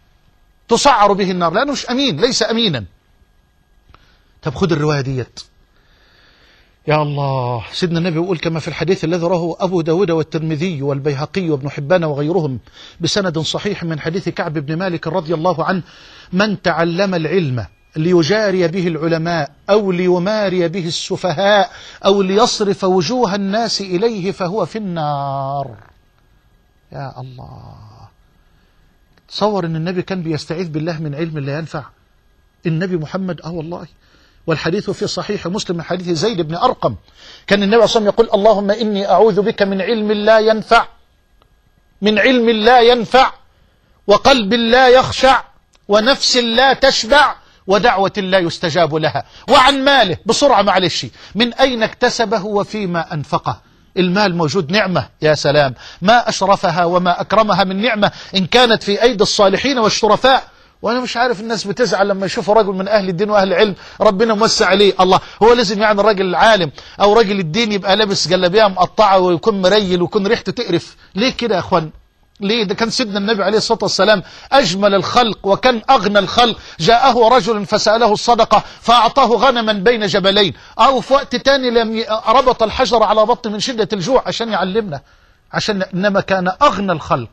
Speaker 1: تسعر به النار لأنه مش أمين، ليس أمينا. طب خد الرواية ديت: يا الله، سيدنا النبي يقول كما في الحديث الذي رواه أبو داود والترمذي والبيهقي وابن حبان وغيرهم بسند صحيح من حديث كعب بن مالك رضي الله عنه: من تعلم العلم ليجاري به العلماء أو ليماري به السفهاء أو ليصرف وجوه الناس إليه فهو في النار. يا الله، تصور أن النبي كان بيستعيذ بالله من علم لا ينفع. النبي محمد آه والله، والحديث في صحيح مسلم من حديث زيد بن أرقم كان النبي صلى الله عليه وسلم يقول: اللهم إني أعوذ بك من علم لا ينفع، من علم لا ينفع، وقلب لا يخشع، ونفس لا تشبع، ودعوة لا يستجاب لها. وعن ماله بسرعة معلش، من أين اكتسبه وفيما أنفقه. المال موجود نعمة، يا سلام، ما أشرفها وما أكرمها من نعمة إن كانت في أيدي الصالحين والشرفاء. وأنا مش عارف الناس بتزعل لما يشوفوا رجل من أهل الدين وأهل العلم ربنا موسع عليه. الله، هو لازم يعني الراجل العالم أو راجل الدين يبقى لابس جلابية مقطعة ويكون مريل ويكون ريحته تقرف؟ ليه كده يا أخوان؟ ليه؟ ده كان سيدنا النبي عليه الصلاة والسلام أجمل الخلق وكان أغنى الخلق. جاءه رجل فسأله الصدقة فأعطاه غنما بين جبلين، أو في وقت تاني لم ربط الحجر على بطن من شدة الجوع عشان يعلمنا، عشان إنما كان أغنى الخلق،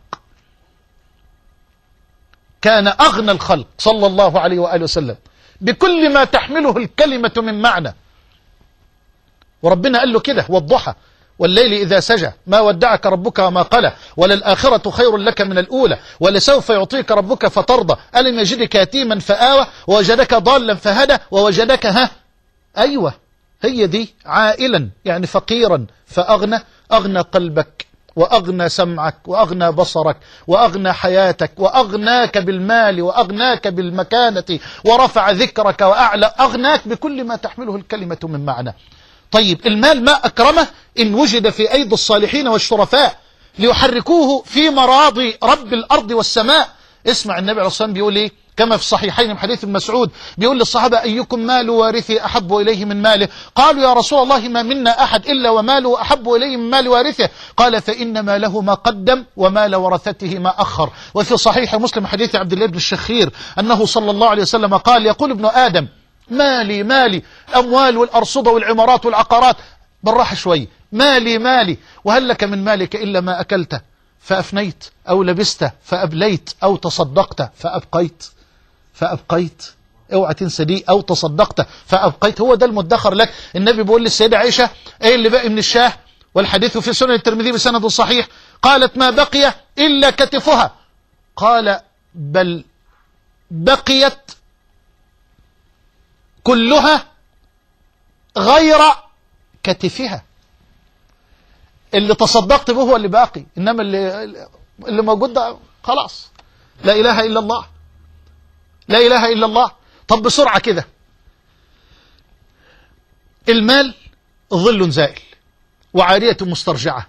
Speaker 1: كان أغنى الخلق صلى الله عليه وآله وسلم بكل ما تحمله الكلمة من معنى. وربنا قال له كده: والضحى والليل إذا سجى ما ودعك ربك وما قلى وللآخرة خير لك من الأولى ولسوف يعطيك ربك فترضى ألم يجدك يتيما فآوى ووجدك ضالا فهدى ووجدك ها أيوة هي دي عائلا يعني فقيرا فأغنى، أغنى قلبك وأغنى سمعك وأغنى بصرك وأغنى حياتك وأغناك بالمال وأغناك بالمكانة ورفع ذكرك وأعلى، أغناك بكل ما تحمله الكلمة من معنى. طيب المال ما أكرمه إن وجد في أيدي الصالحين والشرفاء ليحركوه في مراضي رب الأرض والسماء. اسمع النبي عليه الصلاة والسلام بيقول إيه كما في الصحيحين من حديث ابن مسعود، بيقول للصحابة: أيكم مال وارثه أحب إليه من ماله؟ قالوا: يا رسول الله ما منا أحد إلا وماله أحب إليه من مال وارثه. قال: فإن ماله ما قدم ومال ورثته ما أخر. وفي صحيح مسلم حديث عبد الله بن الشخير أنه صلى الله عليه وسلم قال: يقول ابن آدم مالي مالي، أموال والأرصدة والعمارات والعقارات، بالراحة شوي، مالي مالي، وهل لك من مالك إلا ما أكلت فأفنيت أو لبست فأبليت أو تصدقت فأبقيت فأبقيت. اوعى تنسى دي، أو تصدقت فأبقيت، هو ده المدخر لك. النبي بيقول للسيدة عائشة: ايه اللي باقي من الشاه؟ والحديث في سنن الترمذي بسند صحيح. قالت: ما بقي إلا كتفها. قال: بل بقيت كلها غير كتفها. اللي تصدقت به هو اللي باقي، إنما اللي, اللي موجود ده خلاص. لا إله إلا الله، لا إله إلا الله. طب بسرعة كده، المال ظل زائل وعارية مسترجعة،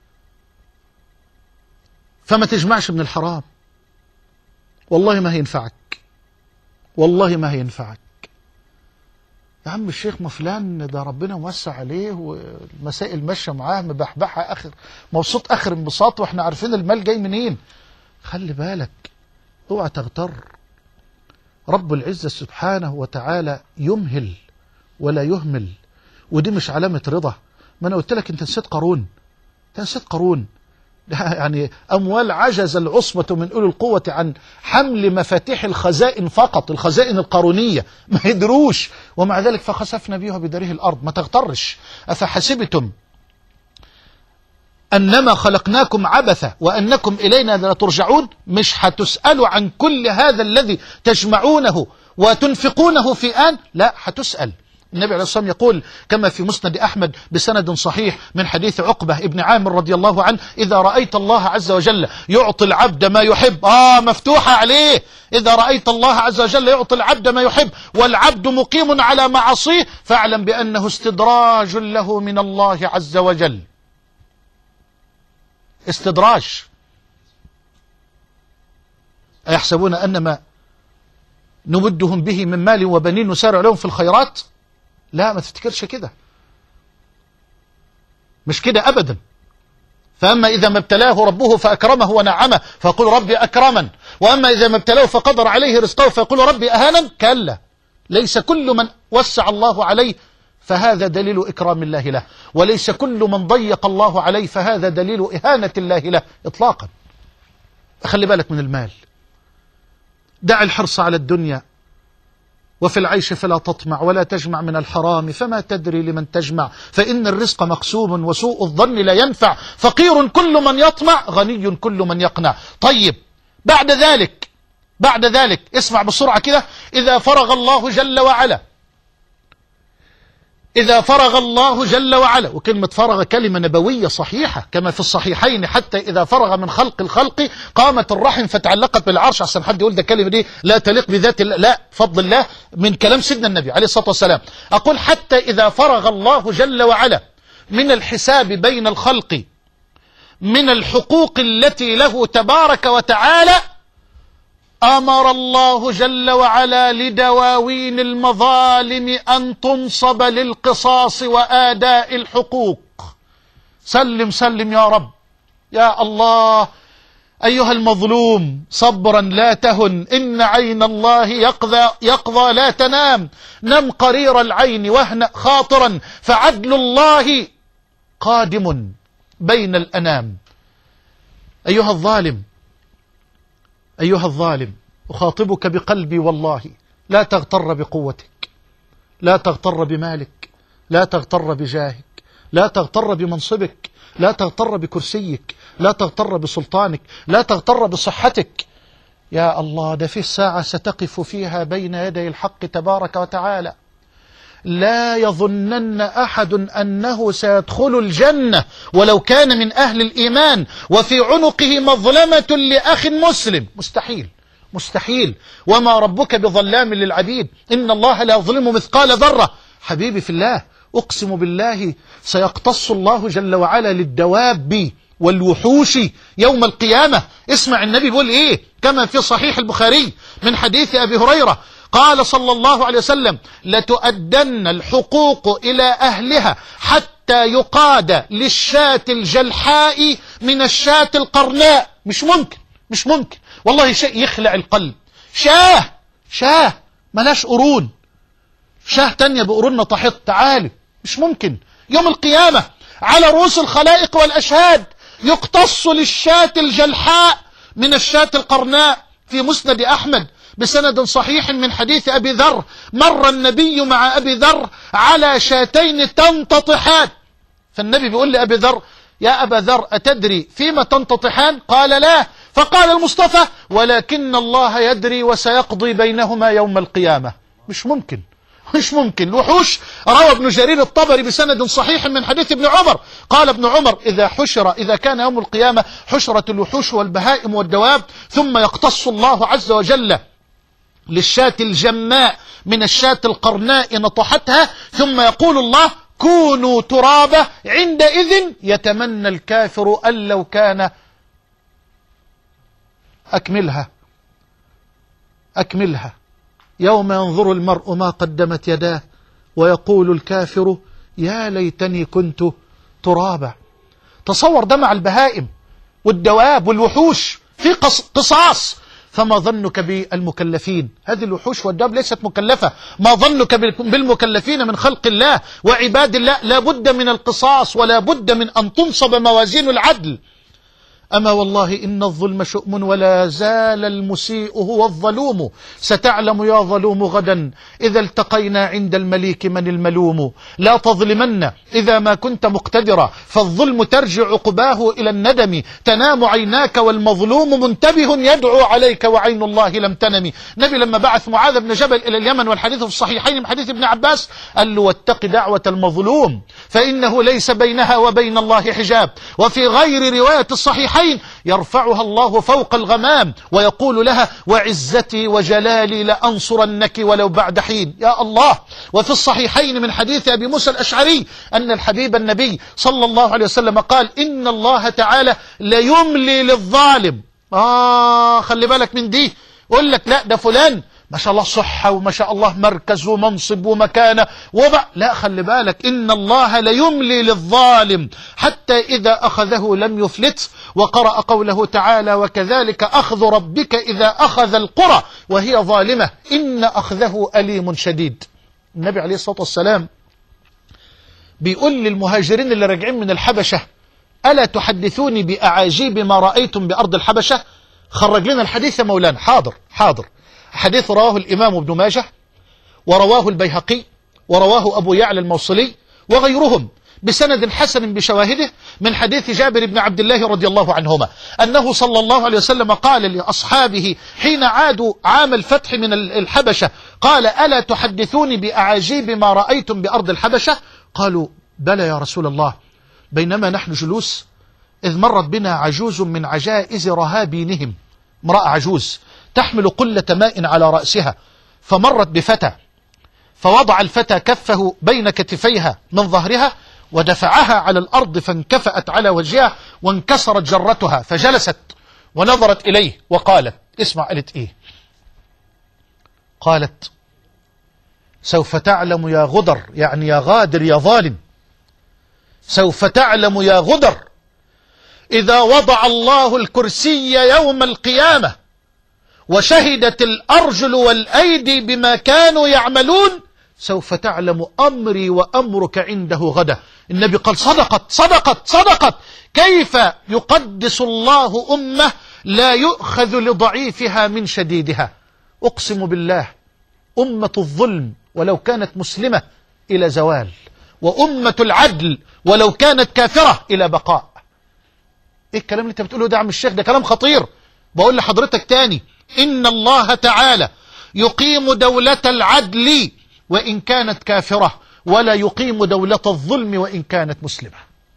Speaker 1: فما تجمعش من الحرام، والله ما هينفعك، والله ما هينفعك. يا عم الشيخ ما فلان ده ربنا موسع عليه والمسائل ماشيه معاه مبحبحه اخر مبسوط اخر انبساط، واحنا عارفين المال جاي منين. خلي بالك، اوعى تغتر. رب العزة سبحانه وتعالى يمهل ولا يهمل، ودي مش علامة رضا. ما انا قلت لك انت نسيت قارون، انت نسيت قارون يعني أموال عجز العصبة من أولي القوة عن حمل مفاتيح الخزائن فقط، الخزائن القارونية ما يدروش، ومع ذلك فخسفنا بها بداره الأرض. ما تغترش. أفحسبتم أنما خلقناكم عبثا وأنكم إلينا لا ترجعون؟ مش هتسألوا عن كل هذا الذي تجمعونه وتنفقونه في آن؟ لا، هتسأل. النبي عليه الصلاة والسلام يقول كما في مسند أحمد بسند صحيح من حديث عقبة ابن عامر رضي الله عنه: إذا رأيت الله عز وجل يعطي العبد ما يحب، آه مفتوحة عليه، إذا رأيت الله عز وجل يعطي العبد ما يحب والعبد مقيم على معصيه فاعلم بأنه استدراج له من الله عز وجل. استدراج. أيحسبون أنما نمدهم به من مال وبنين نسارع لهم في الخيرات؟ لا، ما تفتكرش كده، مش كده أبدا. فأما إذا ما ابتلاه ربه فأكرمه ونعمه فيقول ربي أكرمن، وأما إذا ما ابتلاه فقدر عليه رزقه فيقول ربي أهانا. كلا، ليس كل من وسع الله عليه فهذا دليل إكرام الله له، وليس كل من ضيق الله عليه فهذا دليل إهانة الله له إطلاقا. خلي بالك من المال، دع الحرص على الدنيا، وفي العيش فلا تطمع ولا تجمع من الحرام فما تدري لمن تجمع، فإن الرزق مقسوم وسوء الظن لا ينفع، فقير كل من يطمع غني كل من يقنع. طيب بعد ذلك بعد ذلك اسمع بسرعة كده، إذا فرغ الله جل وعلا إذا فرغ الله جل وعلا، وكلمة فرغ كلمة نبوية صحيحة كما في الصحيحين، حتى إذا فرغ من خلق الخلق قامت الرحم فتعلقت بالعرش. عشان حد يقول ده كلمة دي لا تليق بذات الله، لا، فضل الله من كلام سيدنا النبي عليه الصلاة والسلام. أقول حتى إذا فرغ الله جل وعلا من الحساب بين الخلق من الحقوق التي له تبارك وتعالى، أمر الله جل وعلا لدواوين المظالم أن تنصب للقصاص وآداء الحقوق. سلم سلم يا رب يا الله. أيها المظلوم صبرا لا تهن، إن عين الله يقضى, يقضى لا تنام، نم قرير العين واهنأ خاطرا، فعدل الله قادم بين الأنام. أيها الظالم أيها الظالم أخاطبك بقلبي والله، لا تغتر بقوتك، لا تغتر بمالك، لا تغتر بجاهك، لا تغتر بمنصبك، لا تغتر بكرسيك، لا تغتر بسلطانك، لا تغتر بصحتك. يا الله، ده في ساعة ستقف فيها بين يدي الحق تبارك وتعالى، لا يظنن أحد أنه سيدخل الجنة ولو كان من أهل الإيمان وفي عنقه مظلمة لأخ مسلم. مستحيل مستحيل. وما ربك بظلام للعبيد، إن الله لا يظلم مثقال ذرة. حبيبي في الله، أقسم بالله سيقتص الله جل وعلا للدواب والوحوش يوم القيامة. اسمع النبي بيقول إيه كما في صحيح البخاري من حديث أبي هريرة، قال صلى الله عليه وسلم: لتؤدن الحقوق إلى أهلها حتى يقاد للشاة الجلحاء من الشاة القرناء. مش ممكن مش ممكن والله، شيء يخلع القلب. شاه شاه ملاش قرون، شاه تانية بقروننا تحط. تعالي، مش ممكن. يوم القيامة على رؤوس الخلائق والأشهاد يقتص للشاة الجلحاء من الشاة القرناء. في مسند أحمد بسند صحيح من حديث أبي ذر، مر النبي مع أبي ذر على شاتين تنتطحان، فالنبي بيقول لأبي ذر: يا أبا ذر، أتدري فيما تنتطحان؟ قال: لا. فقال المصطفى: ولكن الله يدري وسيقضي بينهما يوم القيامة. مش ممكن مش ممكن. الوحوش، روى ابن جرير الطبري بسند صحيح من حديث ابن عمر، قال ابن عمر: إذا حشر إذا كان يوم القيامة حشرت الوحوش والبهائم والدواب، ثم يقتص الله عز وجل للشاة الجماء من الشاة القرناء نطحتها، ثم يقول الله: كونوا ترابا. عندئذ يتمنى الكافر أن لو كان أكملها أكملها يوم ينظر المرء ما قدمت يداه ويقول الكافر: يا ليتني كنت ترابا. تصور ده مع البهائم والدواب والوحوش في قصاص، فما ظنك بالمكلفين؟ هذه الوحوش والدواب ليست مكلفة، ما ظنك بالمكلفين من خلق الله وعباد الله؟ لا بد من القصاص، ولا بد من أن تنصب موازين العدل. أما والله إن الظلم شؤم ولا زال المسيء هو الظلوم، ستعلم يا ظلوم غدا إذا التقينا عند المليك من الملوم. لا تظلمن إذا ما كنت مقتدرا، فالظلم ترجع عقباه إلى الندم. تنام عيناك والمظلوم منتبه يدعو عليك وعين الله لم تنم. نبي لما بعث معاذ بن جبل إلى اليمن، والحديث في الصحيحين من حديث ابن عباس، قال له: واتق دعوة المظلوم فإنه ليس بينها وبين الله حجاب. وفي غير رواية الصحيحين: يرفعها الله فوق الغمام ويقول لها: وعزتي وجلالي لأنصرنك ولو بعد حين. يا الله. وفي الصحيحين من حديث أبي موسى الأشعري أن الحبيب النبي صلى الله عليه وسلم قال: إن الله تعالى ليملي للظالم. آه خلي بالك من دي. يقول لك: لا ده فلان ما شاء الله صحة وما شاء الله مركز ومنصب ومكانة وبع. لا، خلي بالك، إن الله ليملي للظالم حتى إذا أخذه لم يفلت. وقرأ قوله تعالى: وكذلك أخذ ربك إذا أخذ القرى وهي ظالمة إن أخذه أليم شديد. النبي عليه الصلاة والسلام بيقول للمهاجرين اللي راجعين من الحبشة: ألا تحدثوني بأعاجيب ما رأيتم بأرض الحبشة؟ خرج لنا الحديث يا مولانا. حاضر حاضر. حديث رواه الإمام ابن ماجه، ورواه البيهقي، ورواه أبو يعلى الموصلي وغيرهم بسند حسن بشواهده من حديث جابر بن عبد الله رضي الله عنهما أنه صلى الله عليه وسلم قال لأصحابه حين عادوا عام الفتح من الحبشة، قال: ألا تحدثوني بأعاجيب ما رأيتم بأرض الحبشة؟ قالوا: بلى يا رسول الله. بينما نحن جلوس إذ مرت بنا عجوز من عجائز رهابينهم، امرأة عجوز تحمل قلة ماء على رأسها، فمرت بفتى، فوضع الفتى كفه بين كتفيها من ظهرها ودفعها على الأرض، فانكفأت على وجهها وانكسرت جرتها، فجلست ونظرت إليه وقالت: اسمع قالت إيه؟ قالت: سوف تعلم يا غدر، يعني يا غادر يا ظالم، سوف تعلم يا غدر إذا وضع الله الكرسي يوم القيامة وشهدت الأرجل والأيدي بما كانوا يعملون، سوف تعلم أمري وأمرك عنده غدا. النبي قال: صدقت صدقت صدقت. كيف يقدس الله أمة لا يؤخذ لضعيفها من شديدها؟ أقسم بالله أمة الظلم ولو كانت مسلمة إلى زوال، وأمة العدل ولو كانت كافرة إلى بقاء. إيه الكلام اللي أنت بتقوله ده يا عم الشيخ؟ ده كلام خطير. بقول لحضرتك تاني: إن الله تعالى يقيم دولة العدل وإن كانت كافرة، ولا يقيم دولة الظلم وإن كانت مسلمة.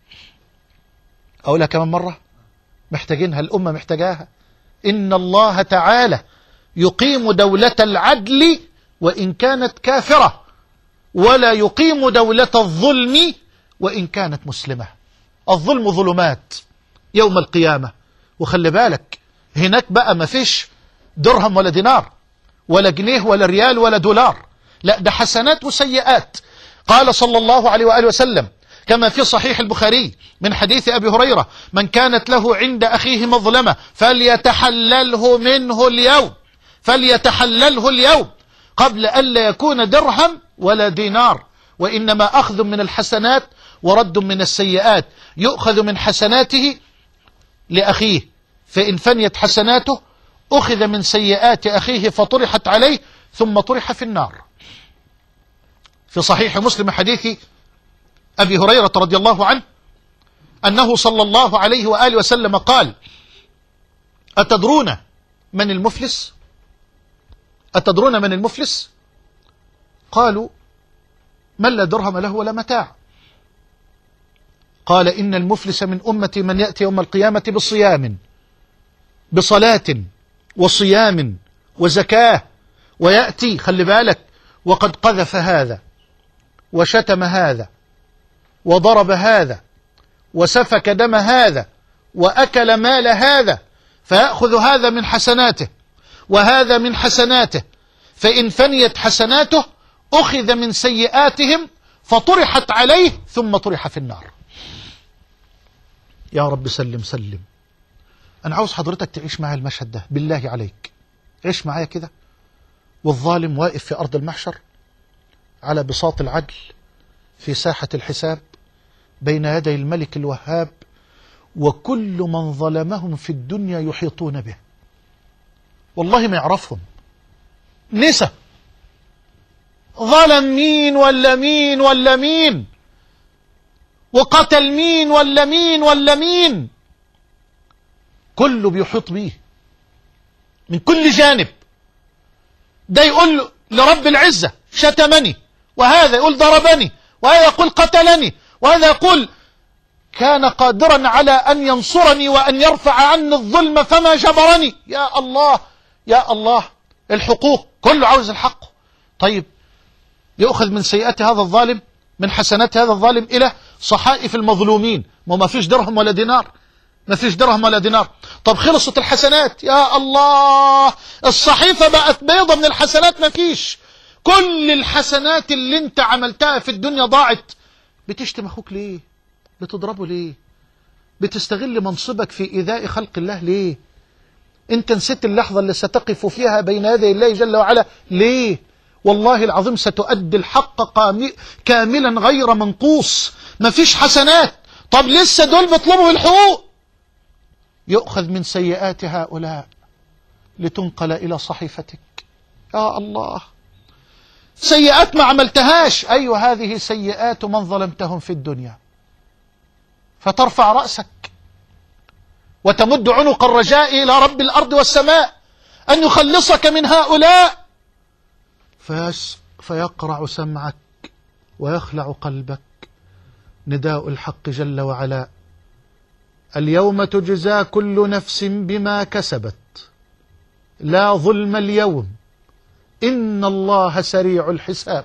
Speaker 1: أقولها كمان مرة، محتاجينها، الأمة محتاجاها. إن الله تعالى يقيم دولة العدل وإن كانت كافرة، ولا يقيم دولة الظلم وإن كانت مسلمة. الظلم ظلمات يوم القيامة. وخلي بالك هناك بقى ما فيش درهم ولا دينار ولا جنيه ولا ريال ولا دولار، لا، ده حسنات وسيئات. قال صلى الله عليه وآله وسلم كما في صحيح البخاري من حديث أبي هريرة: من كانت له عند أخيه مظلمة فليتحلله منه اليوم، فليتحلله اليوم قبل ألا يكون درهم ولا دينار، وإنما أخذ من الحسنات ورد من السيئات. يؤخذ من حسناته لأخيه، فإن فنيت حسناته أخذ من سيئات أخيه فطرحت عليه ثم طرح في النار. في صحيح مسلم حديث أبي هريرة رضي الله عنه أنه صلى الله عليه وآله وسلم قال: أتدرون من المفلس؟ أتدرون من المفلس؟ قالوا: من لا درهم له ولا متاع. قال: إن المفلس من أمتي من يأتي يوم القيامة بصيام، بصلاة وصيام وزكاة، ويأتي، خلي بالك، وقد قذف هذا وشتم هذا وضرب هذا وسفك دم هذا وأكل مال هذا، فيأخذ هذا من حسناته وهذا من حسناته، فإن فنيت حسناته أخذ من سيئاتهم فطرحت عليه ثم طرح في النار. يا رب سلم سلم. أنا عاوز حضرتك تعيش معايا المشهد ده بالله عليك، عيش معايا كده، والظالم واقف في أرض المحشر على بساط العدل في ساحة الحساب بين يدي الملك الوهاب، وكل من ظلمهم في الدنيا يحيطون به. والله ما يعرفهم، نسى ظلم مين ولا مين ولا مين، وقتل مين ولا مين ولا مين، كله بيحيط بيه من كل جانب. ده يقول لرب العزة شتمني، وهذا يقول ضربني، وهذا يقول قتلني، وهذا يقول كان قادرا على أن ينصرني وأن يرفع عني الظلم فما جبرني. يا الله يا الله، الحقوق كله عاوز الحق. طيب يأخذ من سيئات هذا الظالم، من حسنات هذا الظالم، إلى صحائف المظلومين. ما فيش درهم ولا دينار، ما فيش درهم ولا دينار. طب خلصت الحسنات، يا الله، الصحيفة بقت بيضة من الحسنات، ما فيش. كل الحسنات اللي انت عملتها في الدنيا ضاعت. بتشتم أخوك ليه؟ بتضربه ليه؟ بتستغل منصبك في إيذاء خلق الله ليه؟ انت نسيت اللحظة اللي ستقف فيها بين يدي الله جل وعلا ليه؟ والله العظيم ستؤدي الحق كاملا غير منقوص، ما فيش حسنات. طب لسه دول بيطلبوا الحقوق، يؤخذ من سيئات هؤلاء لتنقل إلى صحيفتك. يا الله، سيئات ما عملتهاش، أيوة هذه سيئات من ظلمتهم في الدنيا، فترفع رأسك وتمد عنق الرجاء إلى رب الأرض والسماء أن يخلصك من هؤلاء، فيقرع سمعك ويخلع قلبك نداء الحق جل وعلا: اليوم تجزى كل نفس بما كسبت لا ظلم اليوم إن الله سريع الحساب.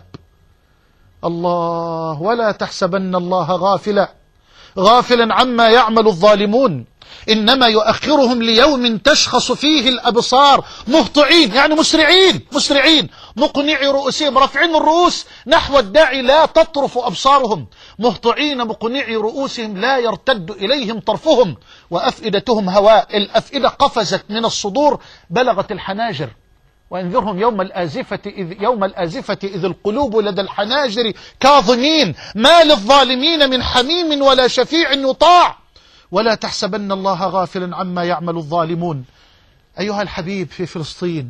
Speaker 1: الله، ولا تحسبن الله غافلا غافلا عما يعمل الظالمون، إنما يؤخرهم ليوم تشخص فيه الأبصار مهطعين، يعني مسرعين مسرعين مقنعي رؤوسهم، رافعين الرؤوس نحو الداعي لا تطرف أبصارهم، مهطعين مقنعي رؤوسهم لا يرتد إليهم طرفهم، وأفئدتهم هواء، الأفئدة قفزت من الصدور بلغت الحناجر. وانذرهم يوم الآزفة إذ, يوم الآزفة إذ القلوب لدى الحناجر كاظمين ما للظالمين من حميم ولا شفيع يطاع ولا تحسبن الله غافلا عما يعمل الظالمون. أيها الحبيب في فلسطين،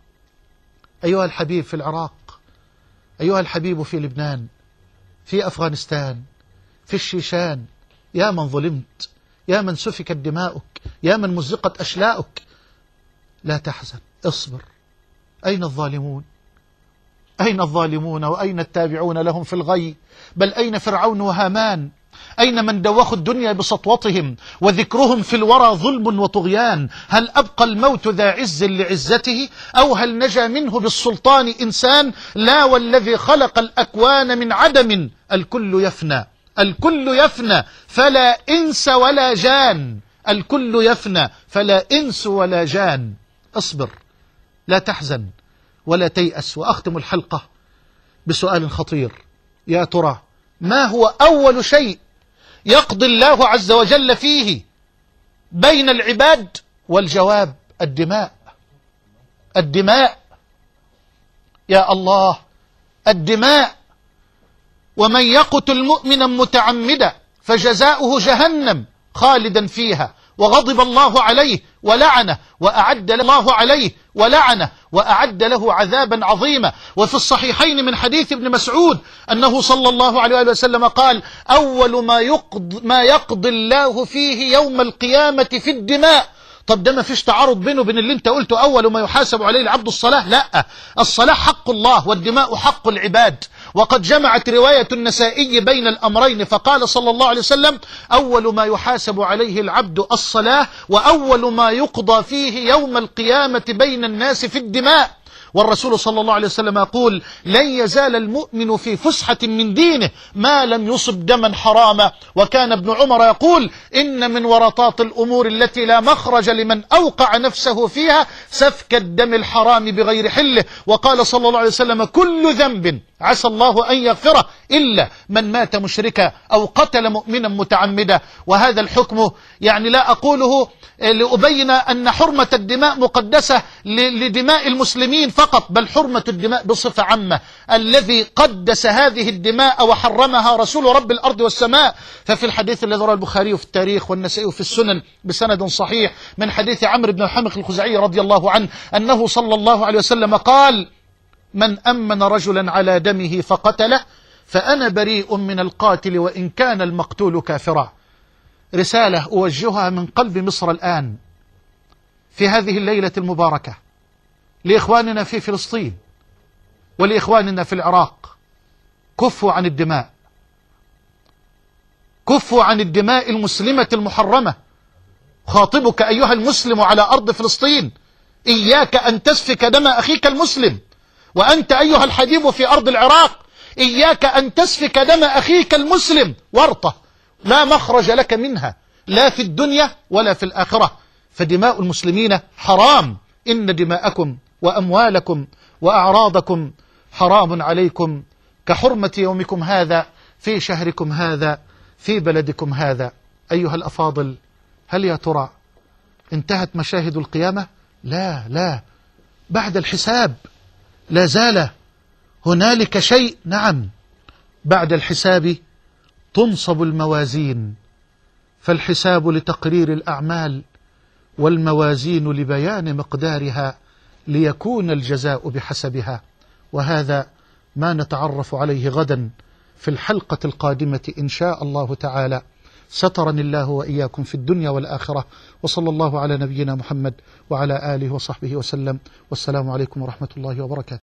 Speaker 1: أيها الحبيب في العراق، أيها الحبيب في لبنان، في أفغانستان، في الشيشان، يا من ظلمت، يا من سفكت دماؤك، يا من مزقت أشلاؤك، لا تحزن، اصبر. أين الظالمون؟ أين الظالمون وأين التابعون لهم في الغي؟ بل أين فرعون وهامان؟ أين من دوخوا الدنيا بسطوتهم وذكرهم في الورى ظلم وطغيان؟ هل أبقى الموت ذا عز لعزته أو هل نجا منه بالسلطان إنسان؟ لا، والذي خلق الأكوان من عدم الكل يفنى، الكل يفنى فلا إنس ولا جان، الكل يفنى فلا إنس ولا جان. اصبر، لا تحزن ولا تيأس. وأختم الحلقة بسؤال خطير: يا ترى ما هو أول شيء يقضي الله عز وجل فيه بين العباد؟ والجواب: الدماء. الدماء يا الله، الدماء. ومن يقتل مؤمنا متعمدا فجزاؤه جهنم خالدا فيها وغضب الله عليه ولعنه وأعد له الله عليه ولعنه وأعد له عذابا عظيما. وفي الصحيحين من حديث ابن مسعود أنه صلى الله عليه وسلم قال: أول ما يقضي, ما يقضي الله فيه يوم القيامة في الدماء. طب ده ما فيش تعارض بينه وبين اللي انت قلته أول ما يحاسب عليه العبد الصلاة؟ لا، الصلاة حق الله والدماء حق العباد. وقد جمعت رواية النسائي بين الأمرين فقال صلى الله عليه وسلم: أول ما يحاسب عليه العبد الصلاة وأول ما يقضى فيه يوم القيامة بين الناس في الدماء. والرسول صلى الله عليه وسلم يقول: لن يزال المؤمن في فسحة من دينه ما لم يصب دما حراما. وكان ابن عمر يقول: إن من ورطات الأمور التي لا مخرج لمن أوقع نفسه فيها سفك الدم الحرام بغير حله. وقال صلى الله عليه وسلم: كل ذنب عسى الله أن يغفره إلا من مات مشركا أو قتل مؤمنا متعمدا. وهذا الحكم يعني لا أقوله لأبين أن حرمة الدماء مقدسة لدماء المسلمين فقط، بل حرمة الدماء بصفة عامة. الذي قدس هذه الدماء وحرمها رسول رب الأرض والسماء. ففي الحديث الذي رواه البخاري في التاريخ والنسائي في السنن بسند صحيح من حديث عمرو بن الحمق الخزاعي رضي الله عنه أنه صلى الله عليه وسلم قال: من أمن رجلا على دمه فقتله فأنا بريء من القاتل وإن كان المقتول كافرا. رسالة أوجهها من قلب مصر الآن في هذه الليلة المباركة لإخواننا في فلسطين ولإخواننا في العراق: كفوا عن الدماء، كفوا عن الدماء المسلمة المحرمة. خاطبك أيها المسلم على أرض فلسطين: إياك أن تسفك دم أخيك المسلم. وأنت أيها الحبيب في أرض العراق: إياك أن تسفك دم أخيك المسلم ورطة لا مخرج لك منها لا في الدنيا ولا في الآخرة، فدماء المسلمين حرام. إن دماءكم وأموالكم وأعراضكم حرام عليكم كحرمة يومكم هذا في شهركم هذا في بلدكم هذا. أيها الأفاضل، هل يا ترى انتهت مشاهد القيامة؟ لا لا، بعد الحساب لا زال هنالك شيء، نعم، بعد الحساب تنصب الموازين، فالحساب لتقرير الأعمال والموازين لبيان مقدارها ليكون الجزاء بحسبها. وهذا ما نتعرف عليه غدا في الحلقة القادمة إن شاء الله تعالى. سترني الله وإياكم في الدنيا والآخرة، وصلى الله على نبينا محمد وعلى آله وصحبه وسلم، والسلام عليكم ورحمة الله وبركاته.